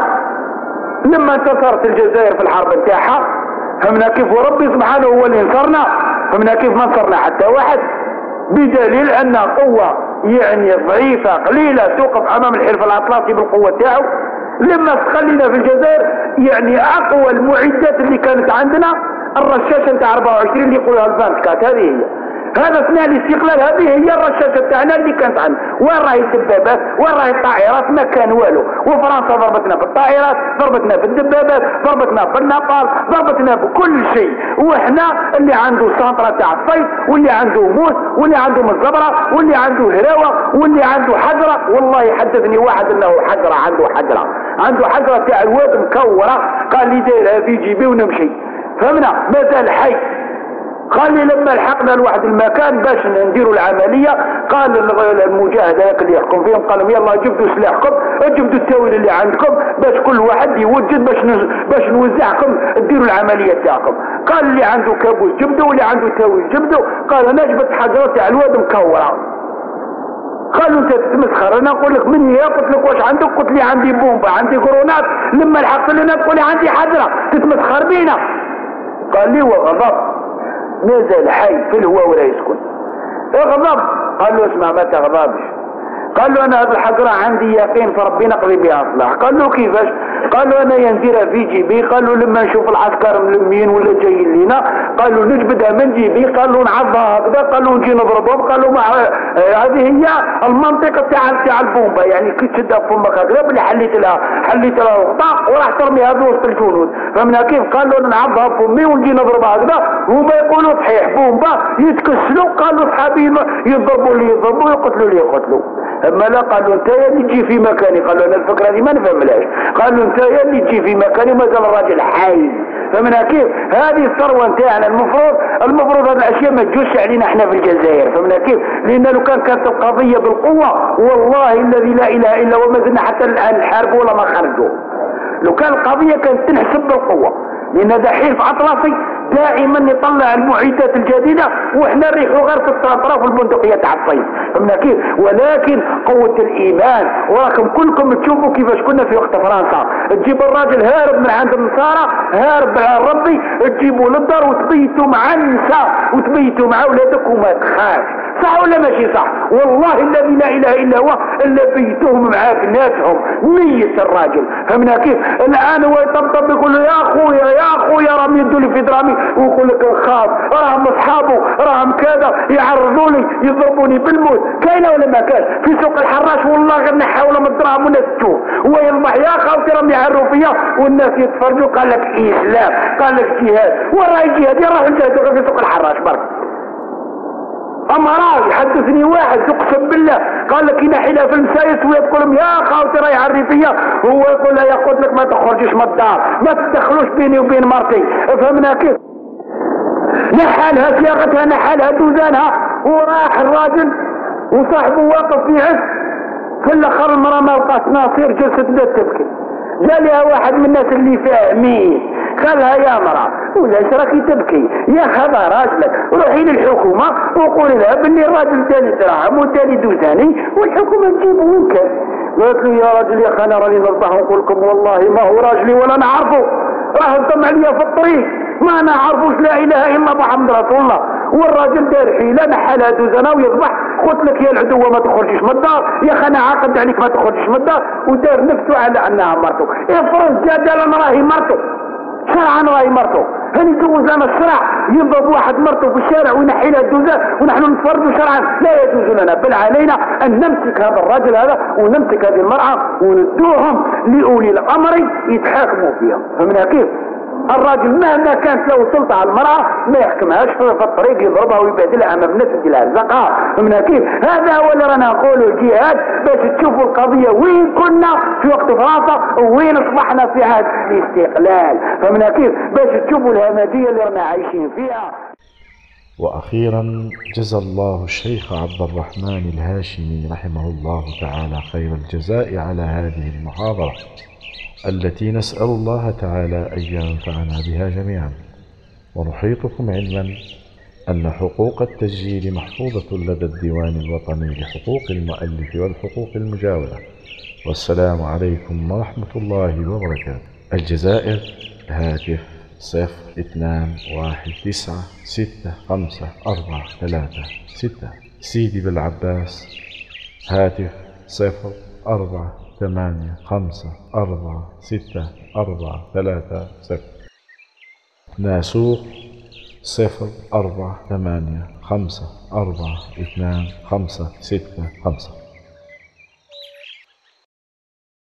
لما انتصرت الجزائر في الحرب نتاعها، فهمنا كيف؟ وربي سبحانه هو اللي نصرنا، فهمنا كيف؟ ما نصرنا حتى واحد، بدليل ان قوه يعني ضعيفه قليله توقف امام الحلف الاطلسي بالقوه تاعو. لما استخلينا في الجزائر يعني اقوى المعدات اللي كانت عندنا الرشاشه نتاع 24 اللي يقولوها الفانتكات، هذه هي. هذا اثناء الاستقلال هذه هي الرشاشه تاعنا اللي كانت عندنا. وين راهي الدبابات؟ وين راهي الطائرات؟ ما كان والو. وفرنسا ضربتنا بالطائرات، ضربتنا بالدبابات، ضربتنا بالنابال، ضربتنا بكل شيء. واحنا اللي عنده سنطره تاع الصيد، واللي عنده موس، واللي عنده مزبره، واللي عنده هراوه، واللي عنده حجره. والله حدثني واحد انه حجره، عنده حجره تاع الواد مكوره، قال لي دايرها في جيبي ونمشي، فهمنا؟ مازال حي. قال لي لما لحقنا لواحد المكان باش نديروا العمليه، قال المجاهد هذاك اللي يحكم فيهم قال لهم يلا جبدوا سلاحكم، جبدوا التاويل اللي عندكم باش كل واحد يوجد باش نوزعكم ديروا العمليه تاعكم. قال اللي عنده كابوس جبدوا واللي عنده تاويل جبدوا. قال انا جبت حجرات تاع الواد مكوره. قالوا انت تتمسخر، انا نقول لك من هي؟ قلت لك واش عندك؟ قلت لي عندي بومبا، عندي كرونات. لما لحقت لنا تقول لي عندي حجره، تتمسخر بينا. قال لي وغضب، نزل حي في الهواء ولا يسكن. اغضب. قال له اسمع ما تغضبش. قال له انا هذه الحجره عندي يقين في ربي نقضي بها اصلاح. قال له كيفاش؟ قال له انا ينديرها في جيبي. قال له لما نشوف العسكر ملمين ولا جايين لنا، قال له نجبدها من جيبي، قال له نعضها هكذا، قال له نجي نضربهم. قال له هذه هي المنطقه تاع البومبا، يعني كي تشدها بفمك هكذا بلي حليت لها غطاء وراح ترميها بوسط الجنود، فهمنا كيف؟ قال له نعضها بفمي ونجي نضربها هكذا. هما يقولوا صحيح بومبا، يتكسلوا. قالوا صحابي يضربوا اللي يضربوا يقتلوا اللي يقتلوا. اما لا، قالوا انت يا اللي تجي في مكاني. قالوا انا الفكره دي ما نفهملاش. قالوا انت يا اللي تجي في مكاني مازال الراجل حي، فهمنا كيف؟ هذه الثروه نتاعنا المفروض هذه الاشياء ما تجوش علينا احنا في الجزائر، فهمنا كيف؟ لان لو كانت القضيه بالقوه والله الذي لا اله الا هو ما زلنا حتى الان نحاربوا ولا ما خرجوا. لو كان القضيه كانت تنحسب بالقوه، لان هذا حلف اطلسي دائما يطلع المعدات الجديده واحنا نريحوا غير في الطراطرة والبندقيه تاع الصيد، فهمنا كيف؟ ولكن قوه الايمان. وراكم كلكم تشوفوا كيفاش كنا في وقت فرنسا، تجيب الراجل هارب من عند النصارى، هارب على ربي، تجيبوا للدار وتبيتوا مع النساء وتبيتوا مع اولادك وما تخافش. صح ولا ماشي صح؟ والله الذي لا اله الا هو الا بيتهم مع بناتهم ميت الراجل، فهمنا كيف؟ الان هو يطبطب يقول له يا اخويا راهم يدوا لي في درامي، ويقول لك نخاف، راهم اصحابه راهم كذا يعرضوا لي يضربوني بالموت. كاينه ولا ما كان؟ في سوق الحراش والله غير نحاولوا من الدراهم والناس تشوف ويربح. يا خاوتي راهم يعرفوا فيا والناس يتفرجوا. قال لك اسلام، قال لك جهاد، وين راهي الجهاد؟ يروحوا يجاهدوا في سوق الحراش برك. اما راه يحدثني واحد اقسم بالله قال لك ينحي لها في المسايس ويقول لهم يا خاوتي راهي يعري فيا، هو يقول لها يقول لك ما تخرجيش من الدار، ما تدخلوش بيني وبين مرتي، فهمنا كيف؟ نحالها صياغتها، نحالها دوزانها، وراح الراجل وصاحبه واقف في عز. في الاخر المراه ما لقات ناصير، جلست بدات تبكي. جا لها واحد من الناس اللي فاهمين قالها يا مرأة ولاش راكي تبكي يا خذا راجلك روحي للحكومة وقولي لها باللي الراجل تاني دراهم وتاني دوزاني والحكومة تجيبه وينكر. قالت له يا راجل يا انا راني نصبح ونقول لكم والله ما هو راجلي ولا نعرفه، راه انضم عليا في الطريق ما نعرفوش لا اله الا محمد رسول الله، والراجل دار حيله نحلها دوزنا ويصبح قلت لك يا العدوه ما تخرجيش من الدار يا انا عاقد عليك ما تخرجيش من الدار، ودار نفسه على انها مرته. افرض جا قال انا راهي مرته شرعا راهي مرته، هاني جوز انا الشرع ينضرب واحد مرته في الشارع وينحي لها الدوزه ونحن نفرضوا شرعا لا يجوز لنا، بل علينا ان نمسك هذا الرجل هذا ونمسك هذه المراه وندوهم لاولي الامر يتحاكموا فيها. فهمنا كيف؟ الراجل مهما كانت له سلطه على المراه ما يحكمهاش في الطريق يضربها ويبهدلها امام الناس يديلها الزقها. فهمنا كيف؟ هذا هو اللي رانا نقولوا الجهاد باش تشوفوا القضيه وين كنا في وقت فرنسا وين اصبحنا في عهد الاستقلال. فهمنا كيف؟ باش تشوفوا الهمجيه اللي رانا عايشين فيها.
وأخيرا جزى الله الشيخ عبد الرحمن الهاشمي رحمه الله تعالى خير الجزاء على هذه المحاضرة التي نسأل الله تعالى أن ينفعنا بها جميعا. ونحيطكم علما أن حقوق التسجيل محفوظة لدى الديوان الوطني لحقوق المؤلف والحقوق المجاورة. والسلام عليكم ورحمة الله وبركاته. الجزائر هاتف 0219654336. سيدي بالعباس هاتف 0485464330. ناسوق 0485425665.